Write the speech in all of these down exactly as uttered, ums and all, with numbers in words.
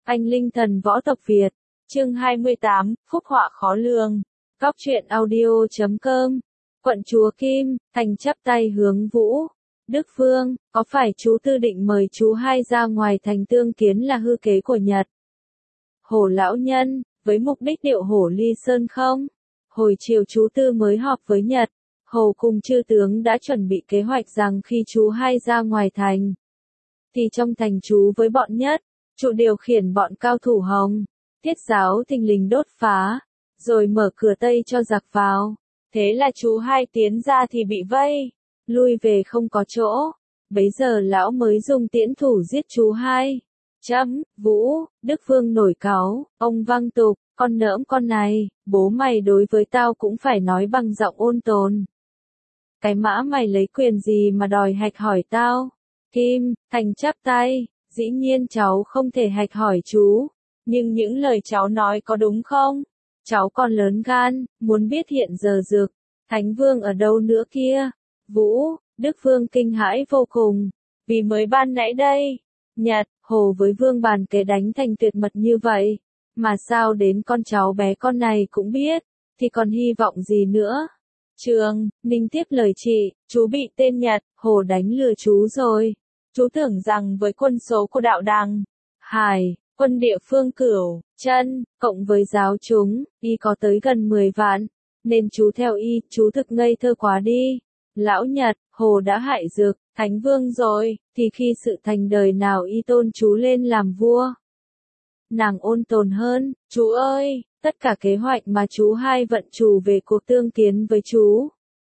Anh linh thần võ tộc Việt. Chương hai mươi tám, phúc họa khó lường. Góc truyện audio chấm com. Quận Chúa Kim, Thành chắp tay hướng Vũ. Đức Vương, có phải chú Tư định mời chú hai ra ngoài thành tương kiến là hư kế của Nhật Hổ lão nhân, với mục đích điệu hổ ly sơn không? Hồi chiều chú Tư mới họp với Nhật Hổ cùng chư tướng đã chuẩn bị kế hoạch rằng khi chú hai ra ngoài thành, thì trong thành chú với bọn Nhất Trụ điều khiển bọn cao thủ Hồng, Tiết giáo thình lình đốt phá, rồi mở cửa Tây cho giặc vào. Thế là chú hai tiến ra thì bị vây, lui về không có chỗ. Bấy giờ lão mới dùng tiễn thủ giết chú hai. Chấm, Vũ, Đức Vương nổi cáu, ông văng tục, con nỡm con này, bố mày đối với tao cũng phải nói bằng giọng ôn tồn. Cái mã mày lấy quyền gì mà đòi hạch hỏi tao? Kim, Thành chắp tay, dĩ nhiên cháu không thể hạch hỏi chú, nhưng những lời cháu nói có đúng không? Cháu còn lớn gan, muốn biết hiện giờ Dược Thánh Vương ở đâu nữa kia? Vũ, Đức Vương kinh hãi vô cùng, vì mới ban nãy đây, Nhật Hổ với Vương bàn kế đánh thành tuyệt mật như vậy, mà sao đến con cháu bé con này cũng biết, thì còn hy vọng gì nữa? Trường, Ninh tiếp lời chị, chú bị tên Nhật Hổ đánh lừa chú rồi. Chú tưởng rằng với quân số của đạo đằng, Hải, quân địa phương Cửu, Chân, cộng với giáo chúng, y có tới gần mười vạn, nên chú theo y, chú thực ngây thơ quá đi. Lão Nhật Hổ đã hại Dược Thánh Vương rồi, thì khi sự thành đời nào y tôn chú lên làm vua? Nàng ôn tồn hơn, chú ơi, tất cả kế hoạch mà chú hai vận chủ về cuộc tương kiến với chú,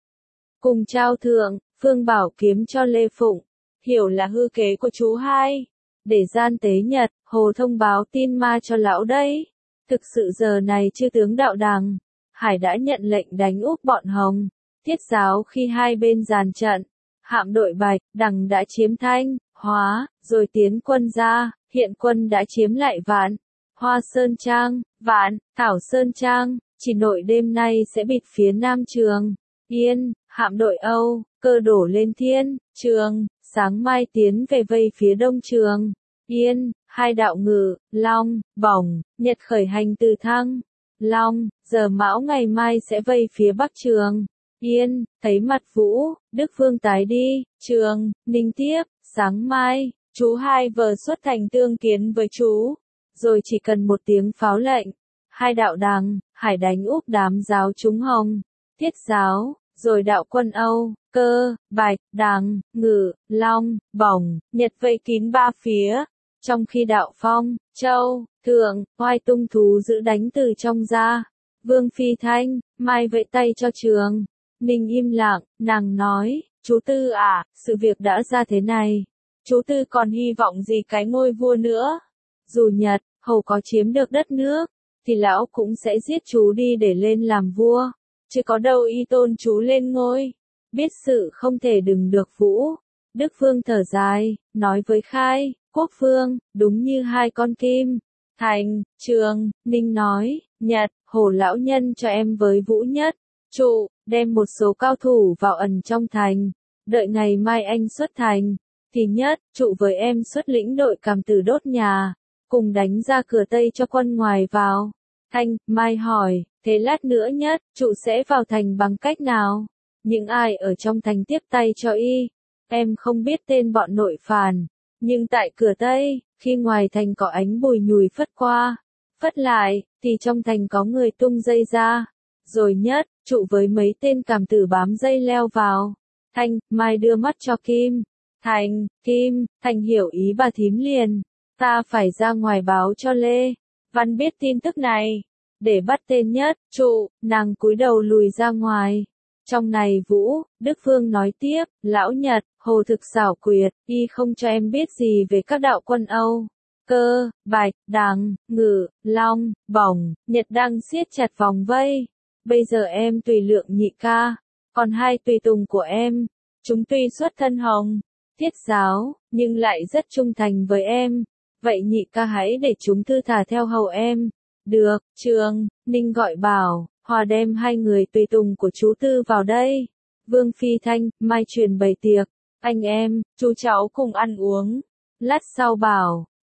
cùng trao thượng, Phương Bảo kiếm cho Lê Phụng, hiểu là hư kế của chú hai, để gian tế Nhật Hổ thông báo tin ma cho lão đấy. Thực sự giờ này chư tướng đạo đằng, Hải đã nhận lệnh đánh úp bọn Hồng, Tiết giáo khi hai bên dàn trận, hạm đội Bạch, Đằng đã chiếm Thanh, Hóa, rồi tiến quân ra, hiện quân đã chiếm lại Vạn, Hoa Sơn Trang, Vạn, Thảo Sơn Trang, chỉ nội đêm nay sẽ bịt phía Nam Trường Yên, hạm đội Âu, Cơ đổ lên Thiên, Trường, sáng mai tiến về vây phía Đông Trường Yên, hai đạo Ngự, Long, Bổng, Nhật khởi hành từ Thăng, Long, giờ Mão ngày mai sẽ vây phía Bắc Trường Yên. Thấy mặt Vũ, Đức Vương tái đi. Trường, Ninh tiếp, sáng mai, chú hai vờ xuất thành tương kiến với chú, rồi chỉ cần một tiếng pháo lệnh, hai đạo đằng, Hải đánh úp đám giáo chúng Hồng, Tiết giáo, rồi đạo quân Âu, Cơ, Bạch, Đằng, Ngự, Long, Bổng, Nhật vây kín ba phía, trong khi đạo Phong, Châu, Thượng, Hoài tung thú giữ đánh từ trong ra. Vương Phi Thanh, mai vẫy tay cho Trường Ninh im lặng, nàng nói, chú Tư à, sự việc đã ra thế này, chú Tư còn hy vọng gì cái ngôi vua nữa? Dù Nhật Hầu có chiếm được đất nước, thì lão cũng sẽ giết chú đi để lên làm vua, chứ có đâu y tôn chú lên ngôi. Biết sự không thể đừng được Vũ, Đức Vương thở dài, nói với Khai, Quốc Vương, đúng như hai con kim. Thành, Trường, Ninh nói, Nhật Hổ lão nhân cho em với Vũ Nhất Trụ, đem một số cao thủ vào ẩn trong thành, đợi ngày mai anh xuất thành, thì Nhất Trụ với em xuất lĩnh đội Cảm Tử đốt nhà, cùng đánh ra cửa Tây cho quân ngoài vào. Thanh, Mai hỏi, thế lát nữa Nhất Trụ sẽ vào thành bằng cách nào? Những ai ở trong thành tiếp tay cho y? Em không biết tên bọn nội phản, nhưng tại cửa Tây, khi ngoài thành có ánh bùi nhùi phất qua, phất lại, thì trong thành có người tung dây ra, rồi Nhất Trụ với mấy tên Cảm Tử bám dây leo vào. Thanh, Mai đưa mắt cho Kim. Thành, Kim, Thành hiểu ý bà thím liền. Ta phải ra ngoài báo cho Lê Văn biết tin tức này, để bắt tên Nhất Trụ. Nàng cúi đầu lùi ra ngoài. Trong này Vũ, Đức Vương nói tiếp, lão Nhật Hổ thực xảo quyệt, y không cho em biết gì về các đạo quân Âu, Cơ, Bạch, Đằng, Ngự, Long, Bổng, Nhật đang siết chặt vòng vây. Bây giờ em tùy lượng nhị ca, còn hai tùy tùng của em, chúng tuy xuất thân Hồng, Tiết giáo, nhưng lại rất trung thành với em. Vậy nhị ca hãy để chúng thư thả theo hầu em. Được, Trường, Ninh gọi bảo, Hòa đem hai người tùy tùng của chú Tư vào đây. Vương Phi Thanh, Mai truyền bày tiệc, anh em, chú cháu cùng ăn uống. Lát sau bảo,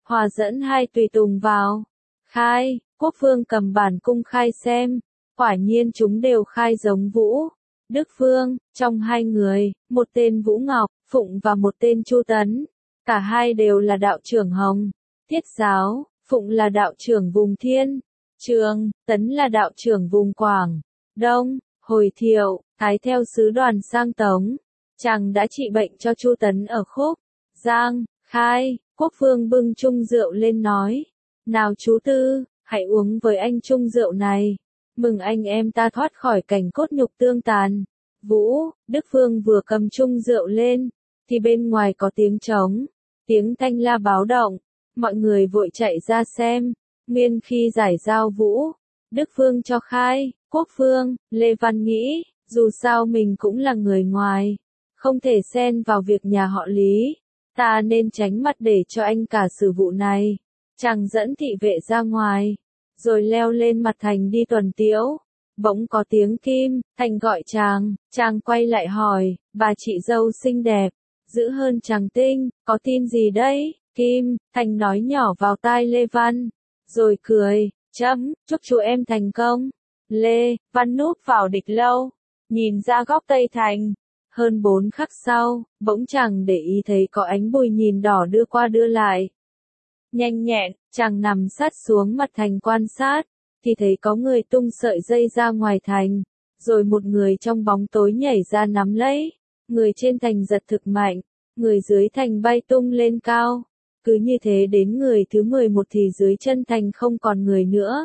Hòa dẫn hai tùy tùng vào. Khai, Quốc Vương cầm bản cung khai xem. Quả nhiên chúng đều khai giống Vũ, Đức Vương, trong hai người, một tên Vũ Ngọc, Phụng và một tên Chu Tấn. Cả hai đều là đạo trưởng Hồng, Thiết giáo, Phụng là đạo trưởng vùng Thiên, Trường, Tấn là đạo trưởng vùng Quảng, Đông. Hồi Thiệu, Thái theo sứ đoàn sang Tống. Chàng đã trị bệnh cho Chu Tấn ở Khúc, Giang. Khai, Quốc Vương bưng chung rượu lên nói. Nào chú Tư, hãy uống với anh chung rượu này. Mừng anh em ta thoát khỏi cảnh cốt nhục tương tàn. Vũ, Đức Vương vừa cầm chung rượu lên, thì bên ngoài có tiếng trống, tiếng thanh la báo động. Mọi người vội chạy ra xem. Nguyên khi giải giao Vũ, Đức Vương cho Khai, Quốc Vương, Lê Văn nghĩ, dù sao mình cũng là người ngoài, không thể xen vào việc nhà họ Lý. Ta nên tránh mặt để cho anh cả xử vụ này. Chàng dẫn thị vệ ra ngoài, rồi leo lên mặt thành đi tuần tiễu. Bỗng có tiếng Kim, Thành gọi chàng, chàng quay lại hỏi, bà chị dâu xinh đẹp, dữ hơn chàng Tinh, có tin gì đấy? Kim, Thành nói nhỏ vào tai Lê Văn, rồi cười, chấm, chúc chú em thành công. Lê Văn núp vào địch lâu, nhìn ra góc Tây Thành. Hơn bốn khắc sau, bỗng chàng để ý thấy có ánh bùi nhìn đỏ đưa qua đưa lại. Nhanh nhẹn, chàng nằm sát xuống mặt thành quan sát, thì thấy có người tung sợi dây ra ngoài thành, rồi một người trong bóng tối nhảy ra nắm lấy. Người trên thành giật thực mạnh, người dưới thành bay tung lên cao. Cứ như thế đến người thứ mười một thì dưới chân thành không còn người nữa.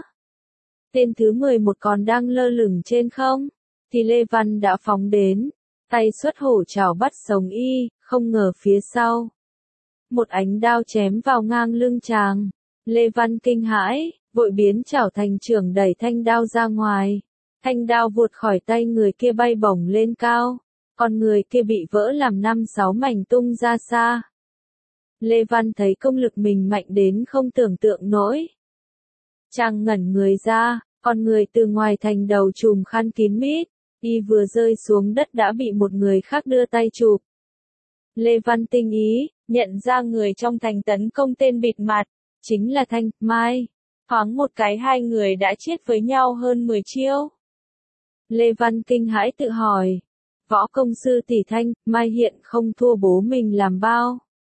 Tên thứ mười một còn đang lơ lửng trên không, thì Lê Văn đã phóng đến, tay xuất hổ chảo bắt sống y, không ngờ phía sau. Một ánh đao chém vào ngang lưng chàng. Lê Văn kinh hãi, vội biến chảo thành chưởng đẩy thanh đao ra ngoài. Thanh đao vụt khỏi tay người kia bay bổng lên cao, còn người kia bị vỡ làm năm sáu mảnh tung ra xa. Lê Văn thấy công lực mình mạnh đến không tưởng tượng nổi. Chàng ngẩn người ra, còn người từ ngoài thành đầu trùm khăn kín mít, y vừa rơi xuống đất đã bị một người khác đưa tay chụp. Lê Văn tinh ý, nhận ra người trong thành tấn công tên bịt mặt, chính là Thanh, Mai. Thoáng một cái hai người đã chết với nhau hơn mười chiêu. Lê Văn kinh hãi tự hỏi, võ công sư tỷ Thanh, Mai hiện không thua bố mình làm bao.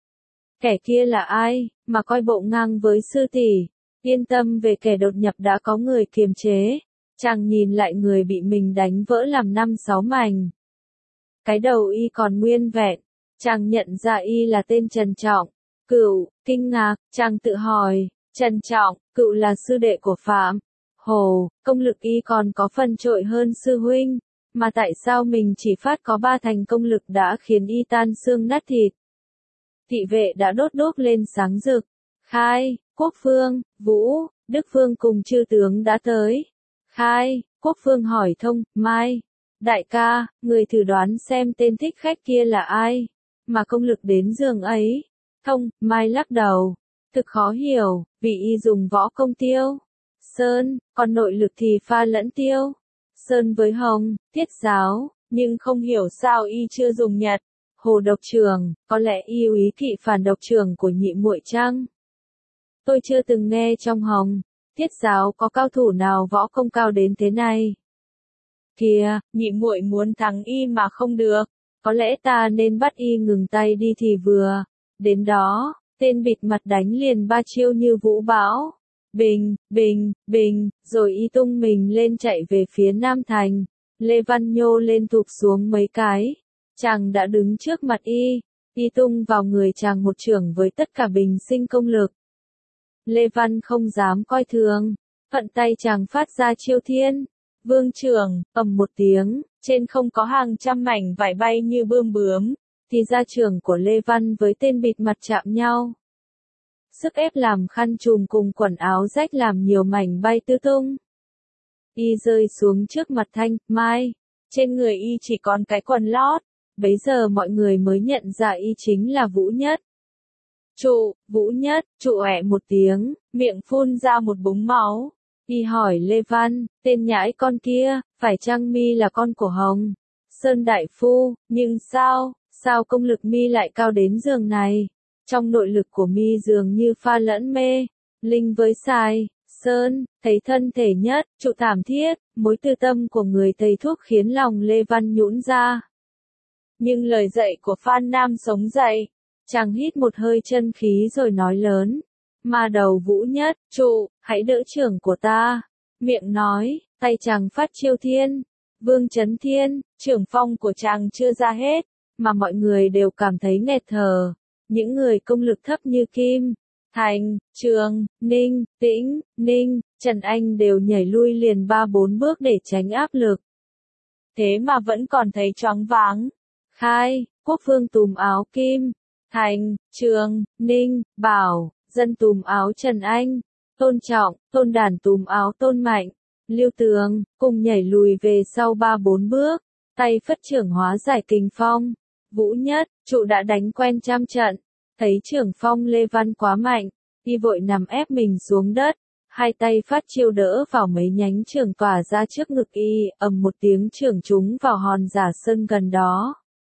Kẻ kia là ai, mà coi bộ ngang với sư tỷ? Yên tâm về kẻ đột nhập đã có người kiềm chế. Chàng nhìn lại người bị mình đánh vỡ làm năm sáu mảnh. Cái đầu y còn nguyên vẹn. Chàng nhận ra y là tên Trần Trọng. Cựu, kinh ngạc, chàng tự hỏi, Trần Trọng, Cựu là sư đệ của Phạm Hồ, công lực y còn có phần trội hơn sư huynh. Mà tại sao mình chỉ phát có ba thành công lực đã khiến y tan xương nát thịt? Thị vệ đã đốt đốt lên sáng rực. Khai, Quốc Vương, Vũ, Đức Vương cùng chư tướng đã tới. Khai, Quốc Vương hỏi Thông, Mai. Đại ca, người thử đoán xem tên thích khách kia là ai, mà công lực đến giường ấy. Thông, Mai lắc đầu. Thực khó hiểu, vì y dùng võ công Tiêu Sơn, còn nội lực thì pha lẫn Tiêu Sơn với Hồng, Thiết giáo, nhưng không hiểu sao y chưa dùng Nhật Hồ độc trưởng, có lẽ y úy kỵ phản độc trưởng của nhị muội chăng? Tôi chưa từng nghe trong Hồng, Thiết giáo có cao thủ nào võ công cao đến thế này. Kìa, nhị muội muốn thắng y mà không được, có lẽ ta nên bắt y ngừng tay đi thì vừa. Đến đó, tên bịt mặt đánh liền ba chiêu như vũ bão. Bình, bình, bình, rồi y tung mình lên chạy về phía Nam Thành. Lê Văn nhô lên thụp xuống mấy cái. Chàng đã đứng trước mặt y, y tung vào người chàng một chưởng với tất cả bình sinh công lực. Lê Văn không dám coi thường, thuận tay chàng phát ra chiêu thiên vương chưởng, ầm một tiếng, trên không có hàng trăm mảnh vải bay như bươm bướm, thì ra chưởng của Lê Văn với tên bịt mặt chạm nhau. Sức ép làm khăn trùm cùng quần áo rách làm nhiều mảnh bay tứ tung. Y rơi xuống trước mặt Thanh, Mai, trên người y chỉ còn cái quần lót. Bấy giờ mọi người mới nhận ra y chính là Vũ Nhất. Trụ, Vũ Nhất, trụ ẹ một tiếng, miệng phun ra một búng máu. Y hỏi Lê Văn, tên nhãi con kia, phải chăng mi là con của Hồng Sơn đại phu, nhưng sao, sao công lực mi lại cao đến giường này? Trong nội lực của mi dường như pha lẫn mê, linh với sai, sơn, thấy thân thể nhất, trụ thảm thiết, mối tư tâm của người thầy thuốc khiến lòng Lê Văn nhũn ra. Nhưng lời dạy của Phan Nam sống dậy, chàng hít một hơi chân khí rồi nói lớn. Ma đầu Vũ Nhất, trụ, hãy đỡ trưởng của ta. Miệng nói, tay chàng phát chiêu thiên, vương chấn thiên, trưởng phong của chàng chưa ra hết, mà mọi người đều cảm thấy nghẹt thở. Những người công lực thấp như Kim, Thành, Trường, Ninh, Tĩnh, Ninh, Trần Anh đều nhảy lui liền ba bốn bước để tránh áp lực. Thế mà vẫn còn thấy choáng váng. Khai, Quốc Vương túm áo Kim, Thành, Trường, Ninh, Bảo, Dân túm áo Trần Anh, Tôn Trọng, Tôn Đản túm áo Tôn Mạnh, Lưu Tường, cùng nhảy lùi về sau ba bốn bước, tay phất trưởng hóa giải kình phong. Vũ Nhất, trụ đã đánh quen trăm trận, thấy trưởng phong Lê Văn quá mạnh, y vội nằm ép mình xuống đất, hai tay phát chiêu đỡ vào mấy nhánh trưởng tỏa ra trước ngực y, ầm một tiếng trưởng trúng vào hòn giả sơn gần đó.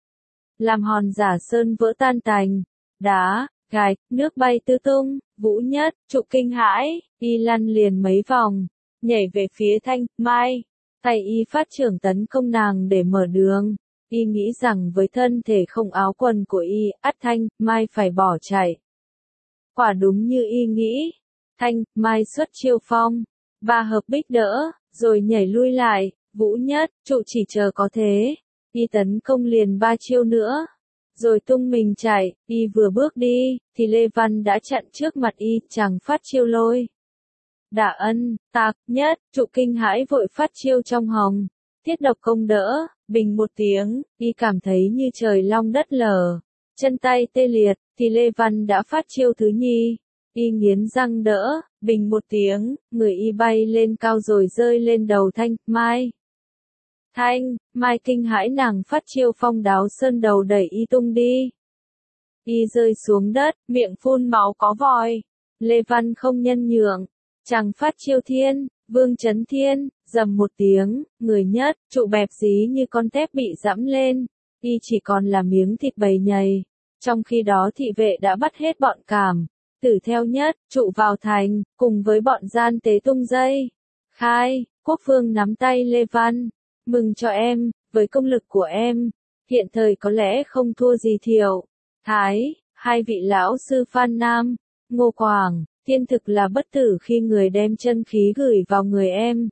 Làm hòn giả sơn vỡ tan tành, đá, gạch, nước bay tứ tung. Vũ Nhất, trụ kinh hãi, y lăn liền mấy vòng, nhảy về phía Thanh, Mai, tay y phát trưởng tấn công nàng để mở đường. Y nghĩ rằng với thân thể không áo quần của y, ắt Thanh, Mai phải bỏ chạy. Quả đúng như y nghĩ, Thanh, Mai xuất chiêu phong, ba hợp bích đỡ, rồi nhảy lui lại. Vũ Nhất, trụ chỉ chờ có thế, y tấn công liền ba chiêu nữa, rồi tung mình chạy. Y vừa bước đi, thì Lê Văn đã chặn trước mặt y, chàng phát chiêu lôi. Đả ân, tạc, nhất, trụ kinh hãi vội phát chiêu trong hồng. Thiết độc công đỡ, bình một tiếng, y cảm thấy như trời long đất lở, chân tay tê liệt, thì Lê Văn đã phát chiêu thứ nhì. Y nghiến răng đỡ, bình một tiếng, người y bay lên cao rồi rơi lên đầu Thanh, Mai. Thanh, Mai kinh hãi nàng phát chiêu phong đáo sơn đầu đẩy y tung đi. Y rơi xuống đất, miệng phun máu có vòi. Lê Văn không nhân nhượng, chàng phát chiêu thiên, vương chấn thiên, dầm một tiếng, người Nhất, trụ bẹp dí như con tép bị giẫm lên, y chỉ còn là miếng thịt bầy nhầy. Trong khi đó thị vệ đã bắt hết bọn cảm, tử theo Nhất, trụ vào thành, cùng với bọn gian tế tung dây. Khai, Quốc Vương nắm tay Lê Văn, mừng cho em, với công lực của em, hiện thời có lẽ không thua gì Thiệu, Thái, hai vị lão sư Phan Nam, Ngô Quảng, Thiên thực là bất tử khi người đem chân khí gửi vào người em.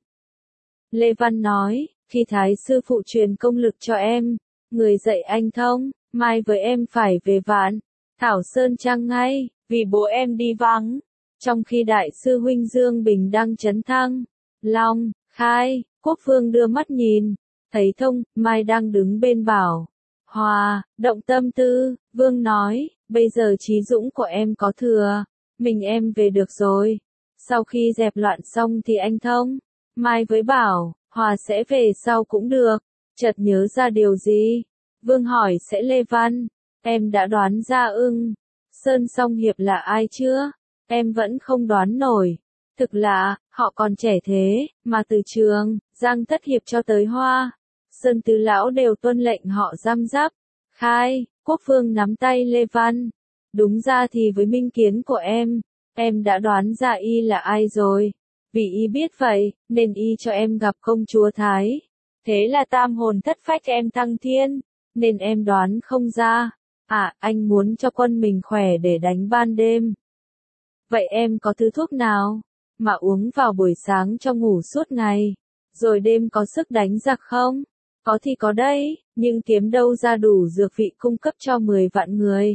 Lê Văn nói, khi Thái sư phụ truyền công lực cho em, người dạy anh thông, mai với em phải về Vạn Thảo Sơn Trang ngay, vì bố em đi vắng. Trong khi đại sư huynh Dương Bình đang chấn thăng, Long, Khai, Quốc Vương đưa mắt nhìn, thấy Thông, Mai đang đứng bên Bảo Hòa, động tâm tư. Vương nói, bây giờ trí dũng của em có thừa, mình em về được rồi. Sau khi dẹp loạn xong thì anh Thông, Mai với Bảo Hòa sẽ về sau cũng được. Chợt nhớ ra điều gì, Vương hỏi sẽ Lê Văn, em đã đoán ra ưng. Sơn Song Hiệp là ai chưa? Em vẫn không đoán nổi. Thực là, họ còn trẻ thế, mà từ Trường, Giang Thất Hiệp cho tới Hoa Sơn Tứ Lão đều tuân lệnh họ giam giáp. Khai, Quốc Vương nắm tay Lê Văn. Đúng ra thì với minh kiến của em, em đã đoán ra y là ai rồi. Vì y biết vậy, nên y cho em gặp công chúa Thái. Thế là tam hồn thất phách em thăng thiên, nên em đoán không ra. À, anh muốn cho quân mình khỏe để đánh ban đêm. Vậy em có thứ thuốc nào mà uống vào buổi sáng cho ngủ suốt ngày, rồi đêm có sức đánh giặc không? Có thì có đấy, nhưng kiếm đâu ra đủ dược vị cung cấp cho mười vạn người.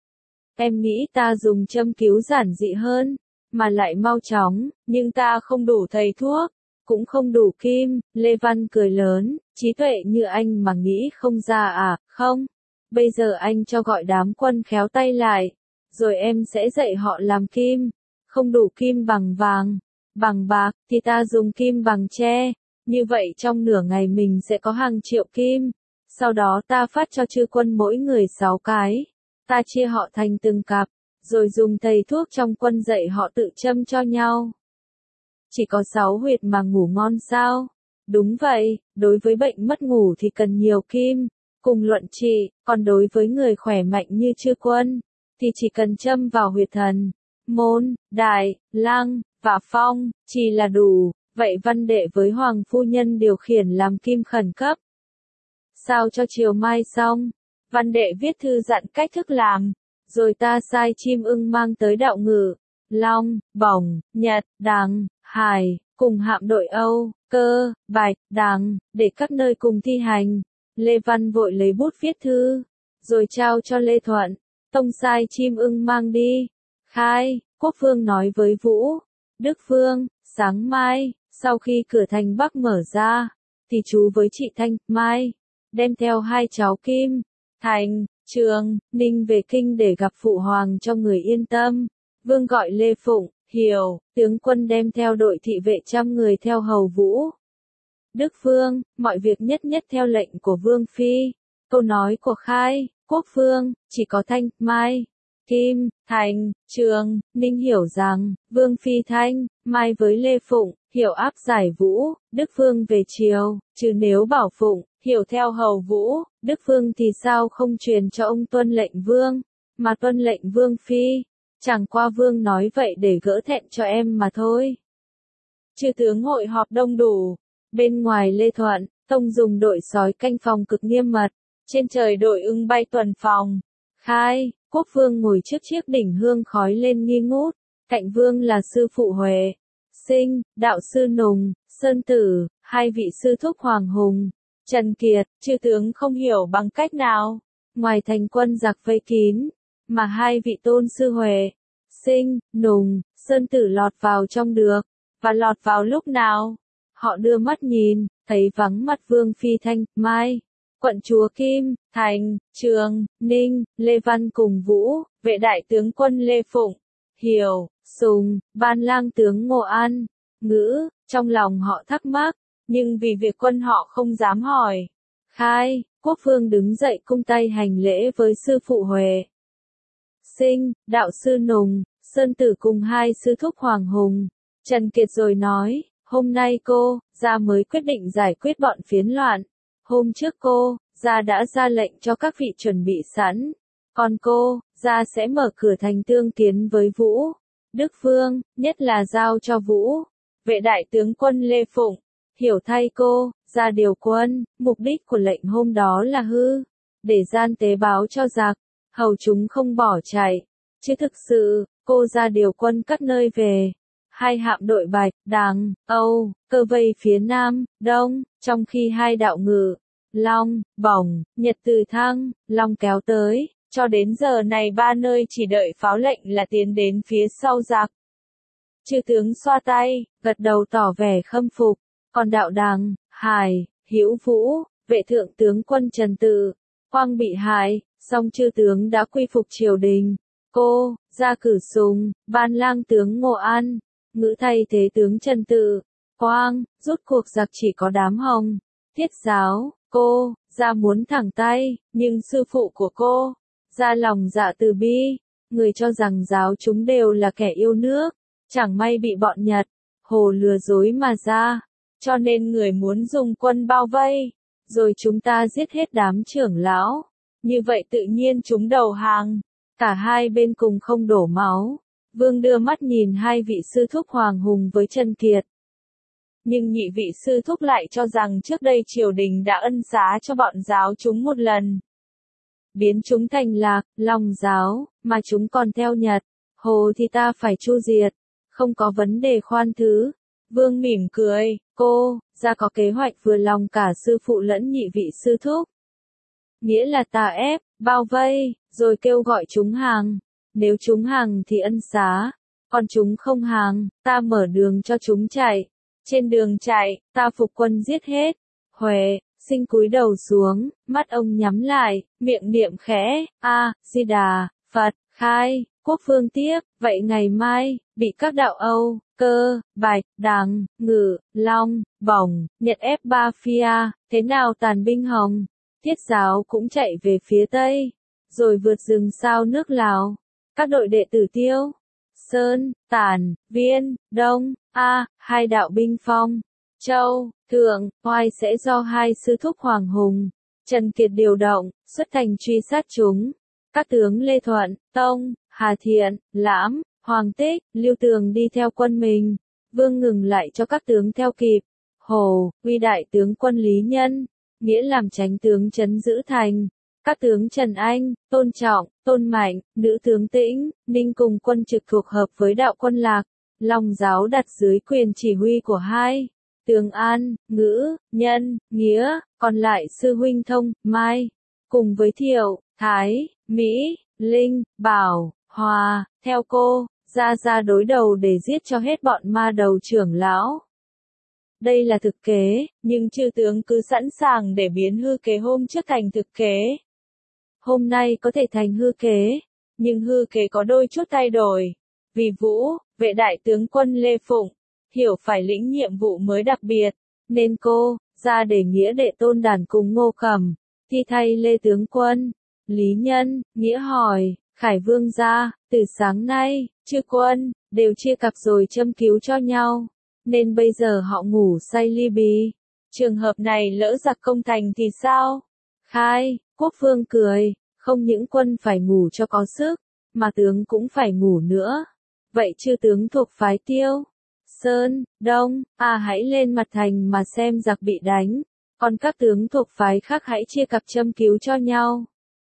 Em nghĩ ta dùng châm cứu giản dị hơn, mà lại mau chóng, nhưng ta không đủ thầy thuốc, cũng không đủ kim. Lê Văn cười lớn, trí tuệ như anh mà nghĩ không ra à? Không, bây giờ anh cho gọi đám quân khéo tay lại, rồi em sẽ dạy họ làm kim. Không đủ kim bằng vàng, bằng bạc, thì ta dùng kim bằng tre. Như vậy trong nửa ngày mình sẽ có hàng triệu kim. Sau đó ta phát cho chư quân mỗi người sáu cái. Ta chia họ thành từng cặp, rồi dùng thầy thuốc trong quân dạy họ tự châm cho nhau. Chỉ có sáu huyệt mà ngủ ngon sao? Đúng vậy, đối với bệnh mất ngủ thì cần nhiều kim, cùng luận trị, còn đối với người khỏe mạnh như chư quân, thì chỉ cần châm vào huyệt thần, môn, đại, lăng, và phong, chỉ là đủ. Vậy văn đệ với hoàng phu nhân điều khiển làm kim khẩn cấp. Sao cho chiều mai xong, văn đệ viết thư dặn cách thức làm, rồi ta sai chim ưng mang tới đạo ngự, long, bổng, nhật, đằng, hải, cùng hạm đội Âu, Cơ, Bạch, Đằng, để các nơi cùng thi hành. Lê Văn vội lấy bút viết thư, rồi trao cho Lê Thuận, tông sai chim ưng mang đi. Khai, Quốc Vương nói với Vũ, Đức Vương, sáng mai, sau khi cửa thành Bắc mở ra, thì chú với chị Thanh, Mai, đem theo hai cháu Kim, Thành, Trường, Ninh về kinh để gặp Phụ Hoàng cho người yên tâm. Vương gọi Lê Phụng, Hiểu, tướng quân đem theo đội thị vệ trăm người theo hầu Vũ. Đức Vương, mọi việc nhất nhất theo lệnh của Vương Phi. Câu nói của Khai, Quốc Vương, chỉ có Thanh, Mai, Kim, Thành, Trường, Ninh hiểu rằng, Vương Phi Thanh, Mai với Lê Phụng, Hiểu áp giải Vũ, Đức Vương về chiều, chứ nếu bảo Phụng, Hiểu theo hầu Vũ, Đức Vương thì sao không truyền cho ông tuân lệnh Vương, mà tuân lệnh Vương Phi. Chẳng qua Vương nói vậy để gỡ thẹn cho em mà thôi. Chư tướng hội họp đông đủ. Bên ngoài Lê Thuận, Tông dùng đội sói canh phòng cực nghiêm mật. Trên trời đội ưng bay tuần phòng. Khai, Quốc Vương ngồi trước chiếc đỉnh hương khói lên nghi ngút. Cạnh Vương là sư phụ Huệ, Sinh, đạo sư Nùng, Sơn Tử, hai vị sư thúc Hoàng Hùng, Trần Kiệt. Chư tướng không hiểu bằng cách nào. Ngoài thành quân giặc vây kín, mà hai vị tôn sư Huệ, Sinh, Nùng, Sơn Tử lọt vào trong được, và lọt vào lúc nào? Họ đưa mắt nhìn, thấy vắng mặt Vương Phi Thanh, Mai, quận chúa Kim, Thành, Trường, Ninh, Lê Văn cùng Vũ, vệ đại tướng quân Lê Phụng, Hiểu, Sùng, ban lang tướng Ngô An, Ngữ. Trong lòng họ thắc mắc, nhưng vì việc quân họ không dám hỏi. Khai, Quốc Vương đứng dậy cung tay hành lễ với sư phụ Huệ, Sinh, đạo sư Nùng, Sơn Tử cùng hai sư thúc Hoàng Hùng, Trần Kiệt rồi nói, hôm nay cô, gia mới quyết định giải quyết bọn phiến loạn. Hôm trước cô, gia đã ra lệnh cho các vị chuẩn bị sẵn. Còn cô, gia sẽ mở cửa thành tương kiến với Vũ, Đức Vương, nhất là giao cho Vũ, vệ đại tướng quân Lê Phụng, Hiểu thay cô, gia điều quân. Mục đích của lệnh hôm đó là hư, để gian tế báo cho giặc, hầu chúng không bỏ chạy. Chứ thực sự, cô ra điều quân các nơi về. Hai hạm đội Bạch, Đằng, Âu, Cơ vây phía Nam, Đông, trong khi hai đạo ngự, Long, Bổng, Nhật từ Thăng, Long kéo tới, cho đến giờ này ba nơi chỉ đợi pháo lệnh là tiến đến phía sau giặc. Chư tướng xoa tay, gật đầu tỏ vẻ khâm phục, còn đạo Đằng, Hải, Hữu Vũ, vệ thượng tướng quân Trần Tự, Quang bị hại, song chư tướng đã quy phục triều đình. Cô, gia cử Sùng, ban lang tướng Ngô An, Ngữ thay thế tướng Trần Tự, Quang, rút cuộc giặc chỉ có đám Hồng, Tiết giáo. Cô, gia muốn thẳng tay, nhưng sư phụ của cô, gia lòng dạ từ bi, người cho rằng giáo chúng đều là kẻ yêu nước, chẳng may bị bọn Nhật, Hồ lừa dối mà ra, cho nên người muốn dùng quân bao vây, rồi chúng ta giết hết đám trưởng lão, như vậy tự nhiên chúng đầu hàng, cả hai bên cùng không đổ máu. Vương đưa mắt nhìn hai vị sư thúc Hoàng Hùng với Trần Kiệt. Nhưng nhị vị sư thúc lại cho rằng trước đây triều đình đã ân xá cho bọn giáo chúng một lần. Biến chúng thành Lạc, Long giáo, mà chúng còn theo Nhật, Hồ thì ta phải chu diệt, không có vấn đề khoan thứ. Vương mỉm cười, cô, gia có kế hoạch vừa lòng cả sư phụ lẫn nhị vị sư thúc. Nghĩa là ta ép, bao vây, rồi kêu gọi chúng hàng. Nếu chúng hàng thì ân xá, còn chúng không hàng, ta mở đường cho chúng chạy. Trên đường chạy, ta phục quân giết hết. Huệ, Sinh cúi đầu xuống, mắt ông nhắm lại, miệng niệm khẽ, A, Di Đà, Phật. Khai, Quốc Vương tiếp, vậy ngày mai, bị các đạo Âu, Cơ, Bạch, Đằng, Ngự, Long, Bổng, Nhật ép ba phía, thế nào tàn binh Hồng, Tiết giáo cũng chạy về phía Tây, rồi vượt rừng sao nước Lào. Các đội đệ tử Tiêu, Sơn, Tản, Viên, Đông, A, hai đạo binh Phong, Châu, Thượng, Hoài sẽ do hai sư thúc Hoàng Hùng, Trần Kiệt điều động, xuất thành truy sát chúng. Các tướng Lê Thuận, Tông, Hà Thiện, Lãm, Hoàng Tích, Lưu Tường đi theo quân mình. Vương ngừng lại cho các tướng theo kịp. Hồ, uy đại tướng quân Lý Nhân, nghĩa làm chánh tướng trấn giữ thành. Các tướng Trần Anh, Tôn Trọng, Tôn Mạnh, nữ tướng Tĩnh, Ninh cùng quân trực thuộc hợp với đạo quân Lạc. Long giáo đặt dưới quyền chỉ huy của hai. Tướng An, Ngữ, Nhân, Nghĩa, còn lại sư huynh Thông, Mai. Cùng với Thiệu, Thái, Mỹ, Linh, Bảo, Hòa, theo cô, ra ra đối đầu để giết cho hết bọn ma đầu trưởng lão. Đây là thực kế, nhưng chư tướng cứ sẵn sàng để biến hư kế hôm trước thành thực kế. Hôm nay có thể thành hư kế, nhưng hư kế có đôi chút thay đổi. Vì Vũ, vệ đại tướng quân Lê Phụng, hiểu phải lĩnh nhiệm vụ mới đặc biệt, nên cô, ra để Nghĩa đệ Tôn Đản cùng Ngô Cẩm, thi thay Lê tướng quân. Lý Nhân, Nghĩa hỏi, Khải Vương gia, từ sáng nay, chư quân, đều chia cặp rồi châm cứu cho nhau, nên bây giờ họ ngủ say ly bì. Trường hợp này lỡ giặc công thành thì sao? Khai, Quốc Vương cười, không những quân phải ngủ cho có sức, mà tướng cũng phải ngủ nữa. Vậy chư tướng thuộc phái Tiêu, Sơn, Đông, à hãy lên mặt thành mà xem giặc bị đánh, còn các tướng thuộc phái khác hãy chia cặp châm cứu cho nhau.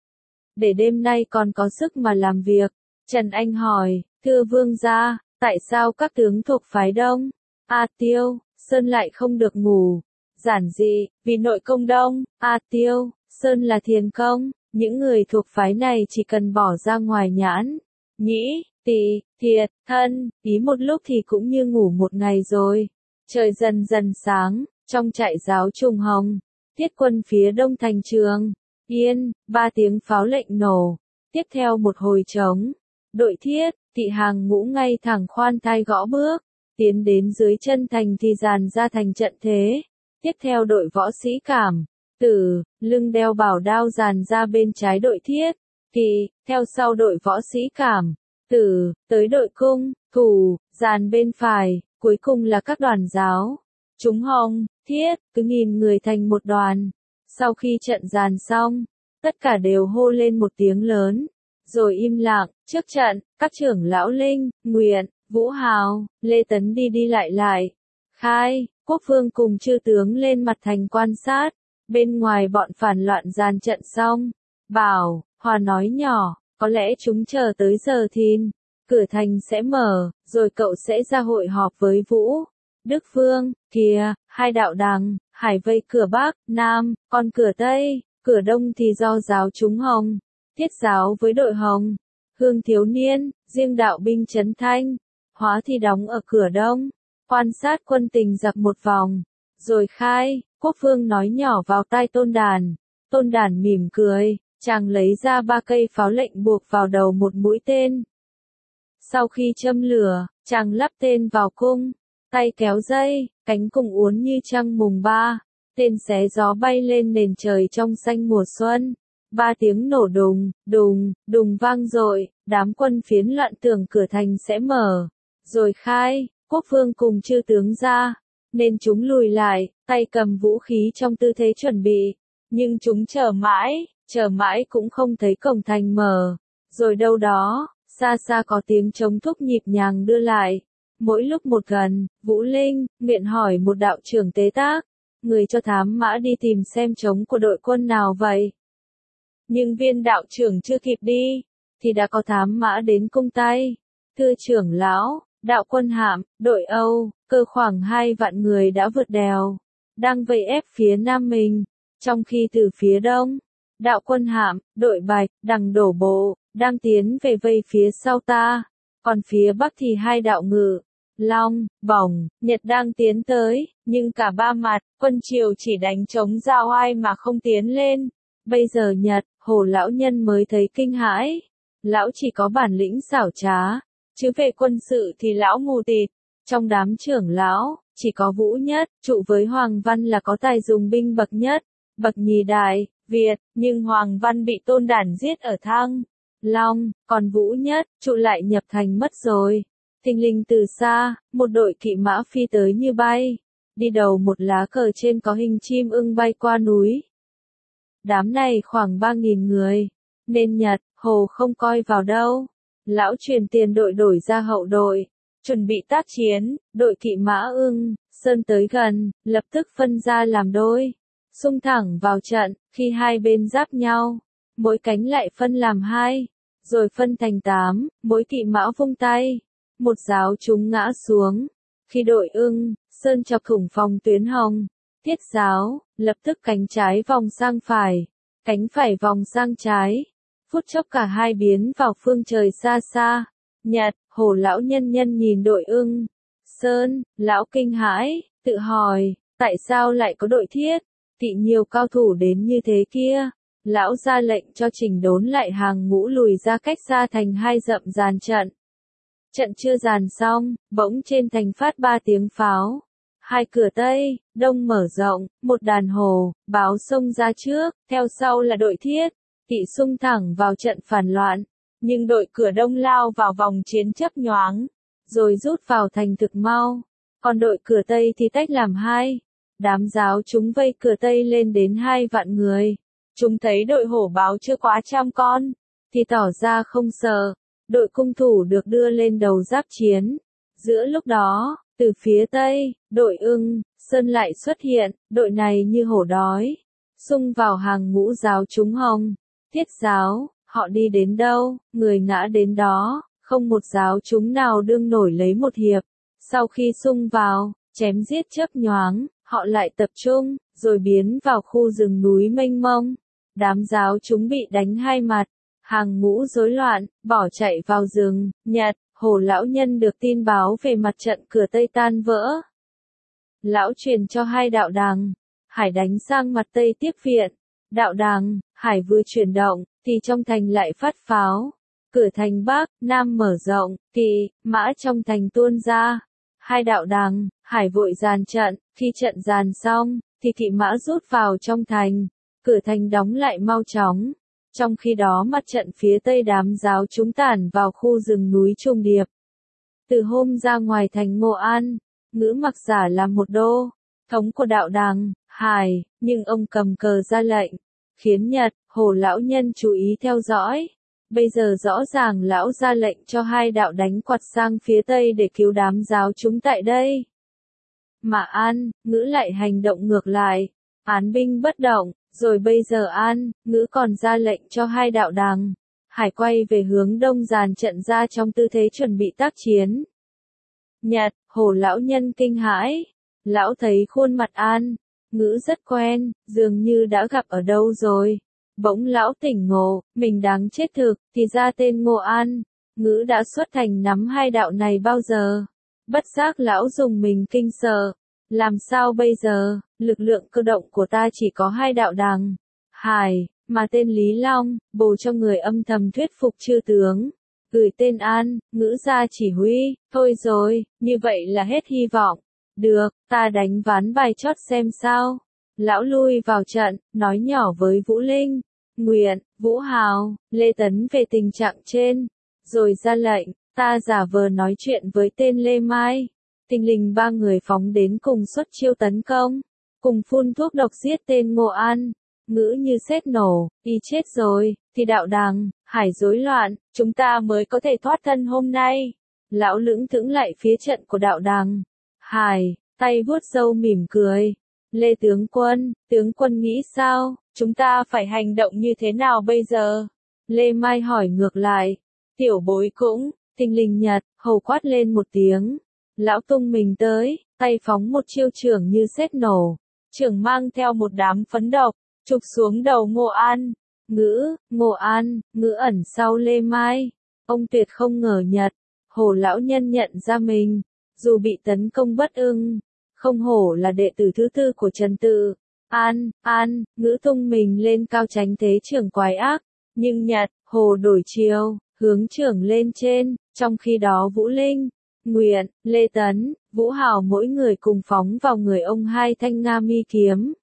Để đêm nay còn có sức mà làm việc. Trần Anh hỏi, thưa vương gia, tại sao các tướng thuộc phái Đông, A Tiêu, Sơn lại không được ngủ? Giản dị, vì nội công Đông, A Tiêu, Sơn là thiền công, những người thuộc phái này chỉ cần bỏ ra ngoài nhãn, nhĩ, tỳ, thiệt, thân, ý một lúc thì cũng như ngủ một ngày rồi. Trời dần dần sáng, trong trại giáo Trùng Hồng, thiết quân phía đông thành Trường Yên, ba tiếng pháo lệnh nổ, tiếp theo một hồi trống. Đội thiết, thị hàng ngũ ngay thẳng khoan thai gõ bước, tiến đến dưới chân thành thì dàn ra thành trận thế. Tiếp theo đội võ sĩ Cảm Tử, lưng đeo bảo đao dàn ra bên trái đội thiết, thì, theo sau đội võ sĩ Cảm Tử, tới đội cung, thủ, dàn bên phải, cuối cùng là các đoàn giáo. Chúng Hồng, thiết, cứ nghìn người thành một đoàn. Sau khi trận dàn xong, tất cả đều hô lên một tiếng lớn, rồi im lặng. Trước trận, các trưởng lão Linh, Nguyện, Vũ Hào, Lê Tấn đi đi lại lại. Khai, Quốc Vương cùng chư tướng lên mặt thành quan sát. Bên ngoài bọn phản loạn dàn trận xong, Bảo, Hòa nói nhỏ, có lẽ chúng chờ tới giờ thìn, cửa thành sẽ mở, rồi cậu sẽ ra hội họp với Vũ, Đức Vương. Kìa, hai đạo đằng, Hải vây cửa Bắc, Nam, còn cửa Tây, cửa Đông thì do giáo chúng Hồng, Thiết giáo với đội Hồng, Hương thiếu niên, riêng đạo binh Trấn Thanh, Hóa thì đóng ở cửa Đông, quan sát quân tình giặc một vòng, rồi khai. Quốc Vương nói nhỏ vào tai Tôn Đản. Tôn Đản mỉm cười, chàng lấy ra ba cây pháo lệnh buộc vào đầu một mũi tên. Sau khi châm lửa, chàng lắp tên vào cung, tay kéo dây, cánh cung uốn như trăng mùng ba, tên xé gió bay lên nền trời trong xanh mùa xuân. Ba tiếng nổ đùng, đùng, đùng vang dội, đám quân phiến loạn tưởng cửa thành sẽ mở. Rồi khai, Quốc Vương cùng chư tướng ra, nên chúng lùi lại, tay cầm vũ khí trong tư thế chuẩn bị. Nhưng chúng chờ mãi, chờ mãi cũng không thấy cổng thành mở. Rồi đâu đó, xa xa có tiếng trống thúc nhịp nhàng đưa lại. Mỗi lúc một gần, Vũ Linh, Nguyện hỏi một đạo trưởng tế tác, người cho thám mã đi tìm xem trống của đội quân nào vậy. Nhưng viên đạo trưởng chưa kịp đi, thì đã có thám mã đến cung tay. Thưa trưởng lão, đạo quân Hạm, đội Âu, cơ khoảng hai vạn người đã vượt đèo, đang vây ép phía nam mình, trong khi từ phía đông, đạo quân Hạm, đội Bạch, đằng đổ bộ, đang tiến về vây phía sau ta, còn phía bắc thì hai đạo Ngự, Long, Bổng, Nhật đang tiến tới, nhưng cả ba mặt, quân Triều chỉ đánh chống giao ai mà không tiến lên. Bây giờ Nhật, Hồ lão nhân mới thấy kinh hãi, lão chỉ có bản lĩnh xảo trá, chứ về quân sự thì lão mù tịt. Trong đám trưởng lão, chỉ có Vũ Nhất, trụ với Hoàng Văn là có tài dùng binh bậc nhất, bậc nhì đại, Việt, nhưng Hoàng Văn bị Tôn Đản giết ở Thăng Long, còn Vũ Nhất, trụ lại nhập thành mất rồi. Thình lình từ xa, một đội kỵ mã phi tới như bay, đi đầu một lá cờ trên có hình chim ưng bay qua núi. Đám này khoảng ba nghìn người, nên Nhật, Hồ không coi vào đâu. Lão truyền tiền đội đổi ra hậu đội, chuẩn bị tác chiến, đội kỵ mã ưng, sơn tới gần, lập tức phân ra làm đôi, xung thẳng vào trận, khi hai bên giáp nhau, mỗi cánh lại phân làm hai, rồi phân thành tám, mỗi kỵ mã vung tay, một giáo chúng ngã xuống, khi đội ưng, sơn chọc thủng phòng tuyến hồng, thiết giáo, lập tức cánh trái vòng sang phải, cánh phải vòng sang trái, phút chốc cả hai biến vào phương trời xa xa. Nhật, Hồ lão nhân nhân nhìn đội ưng, sơn, lão kinh hãi, tự hỏi, tại sao lại có đội thiết, kỵ nhiều cao thủ đến như thế kia. Lão ra lệnh cho chỉnh đốn lại hàng ngũ lùi ra cách xa thành hai dặm dàn trận. Trận chưa dàn xong, bỗng trên thành phát ba tiếng pháo. Hai cửa Tây, Đông mở rộng, một đàn hồ, báo xông ra trước, theo sau là đội thiết, kỵ xung thẳng vào trận phản loạn. Nhưng đội cửa Đông lao vào vòng chiến chấp nhoáng, rồi rút vào thành thực mau. Còn đội cửa Tây thì tách làm hai. Đám giáo chúng vây cửa Tây lên đến hai vạn người. Chúng thấy đội hổ báo chưa quá trăm con, thì tỏ ra không sợ. Đội cung thủ được đưa lên đầu giáp chiến. Giữa lúc đó, từ phía Tây, đội ưng, sơn lại xuất hiện, đội này như hổ đói. Xung vào hàng ngũ giáo chúng hồng, thiết giáo, họ đi đến đâu, người ngã đến đó, không một giáo chúng nào đương nổi lấy một hiệp. Sau khi xung vào, chém giết chớp nhoáng, họ lại tập trung, rồi biến vào khu rừng núi mênh mông. Đám giáo chúng bị đánh hai mặt, hàng ngũ rối loạn, bỏ chạy vào rừng. Nhật, Hồ lão nhân được tin báo về mặt trận cửa Tây tan vỡ. Lão truyền cho hai đạo đằng, Hải đánh sang mặt Tây tiếp viện. Đạo đằng, Hải vừa chuyển động, thì trong thành lại phát pháo. Cửa thành Bắc, Nam mở rộng, kỵ, mã trong thành tuôn ra. Hai đạo đằng, Hải vội dàn trận, khi trận dàn xong, thì kỵ mã rút vào trong thành. Cửa thành đóng lại mau chóng. Trong khi đó mặt trận phía Tây đám giáo chúng tản vào khu rừng núi Trung Điệp. Từ hôm ra ngoài thành Ngô An, Ngữ mặc giả làm một đô, thống của đạo đằng, Hải, nhưng ông cầm cờ ra lệnh, khiến Nhật, Hồ lão nhân chú ý theo dõi. Bây giờ rõ ràng lão ra lệnh cho hai đạo đánh quạt sang phía Tây để cứu đám giáo chúng tại đây. Mà An, Ngữ lại hành động ngược lại, án binh bất động, rồi bây giờ An, Ngữ còn ra lệnh cho hai đạo đằng, Hải quay về hướng đông dàn trận ra trong tư thế chuẩn bị tác chiến. Nhật, Hồ lão nhân kinh hãi, lão thấy khuôn mặt An, Ngữ rất quen, dường như đã gặp ở đâu rồi. Bỗng lão tỉnh ngộ, mình đáng chết thực, thì ra tên Ngô An, Ngữ đã xuất thành nắm hai đạo này bao giờ. Bất giác lão dùng mình kinh sợ, làm sao bây giờ, lực lượng cơ động của ta chỉ có hai đạo đằng, Hải, mà tên Lý Long, bồ cho người âm thầm thuyết phục chư tướng. Gửi tên An, Ngữ ra chỉ huy, thôi rồi, như vậy là hết hy vọng. Được, ta đánh ván bài chót xem sao. Lão lui vào trận, nói nhỏ với Vũ Linh, Nguyện, Vũ Hào, Lê Tấn về tình trạng trên. Rồi ra lệnh, ta giả vờ nói chuyện với tên Lê Mai. Thình lình ba người phóng đến cùng xuất chiêu tấn công, cùng phun thuốc độc giết tên Ngô An. Ngữ như sét nổ, y chết rồi, thì đạo đằng, Hải rối loạn, chúng ta mới có thể thoát thân hôm nay. Lão lững thững lại phía trận của đạo đằng, Hải, tay vuốt râu mỉm cười. Lê tướng quân, tướng quân nghĩ sao, chúng ta phải hành động như thế nào bây giờ? Lê Mai hỏi ngược lại. Tiểu bối cũng, thình lình Nhật, Hầu quát lên một tiếng. Lão tung mình tới, tay phóng một chiêu trưởng như sét nổ. Trưởng mang theo một đám phấn độc, chụp xuống đầu Ngô An. Ngữ, Ngô An, Ngữ ẩn sau Lê Mai. Ông tuyệt không ngờ Nhật, Hồ lão nhân nhận ra mình, dù bị tấn công bất ưng, không hổ là đệ tử thứ tư của Trần Tự. An, An, Ngữ tung mình lên cao tránh thế trưởng quái ác, nhưng Nhật, Hồ đổi chiều, hướng trưởng lên trên, trong khi đó Vũ Linh, Nguyện, Lê Tấn, Vũ Hào mỗi người cùng phóng vào người ông hai thanh Nga mi kiếm.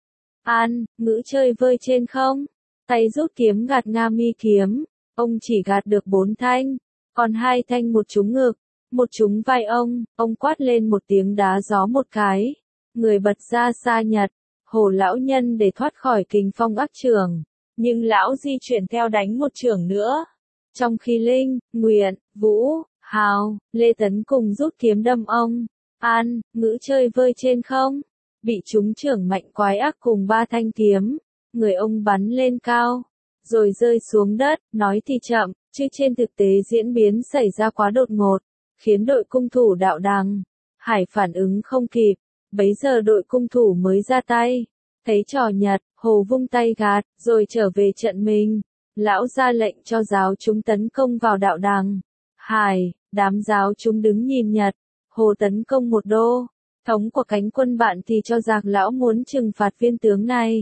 An, Ngữ chơi vơi trên không, tay rút kiếm gạt Nga mi kiếm, ông chỉ gạt được bốn thanh, còn hai thanh một trúng ngực, một trúng vai ông, ông quát lên một tiếng đá gió một cái, người bật ra xa Nhật, Hồ lão nhân để thoát khỏi kình phong ác trưởng, nhưng lão di chuyển theo đánh một trưởng nữa. Trong khi Linh, Nguyện, Vũ, Hào, Lê Tấn cùng rút kiếm đâm ông An, Ngữ chơi vơi trên không, bị chúng trưởng mạnh quái ác cùng ba thanh kiếm, người ông bắn lên cao, rồi rơi xuống đất, nói thì chậm, chứ trên thực tế diễn biến xảy ra quá đột ngột, khiến đội cung thủ Đạo Đằng, Hải phản ứng không kịp, bấy giờ đội cung thủ mới ra tay, thấy trò nhật, Hồ vung tay gạt, rồi trở về trận mình, lão ra lệnh cho giáo chúng tấn công vào Đạo Đằng, Hải, đám giáo chúng đứng nhìn nhật, Hồ tấn công một đô, thống của cánh quân bạn thì cho Giạc lão muốn trừng phạt viên tướng này,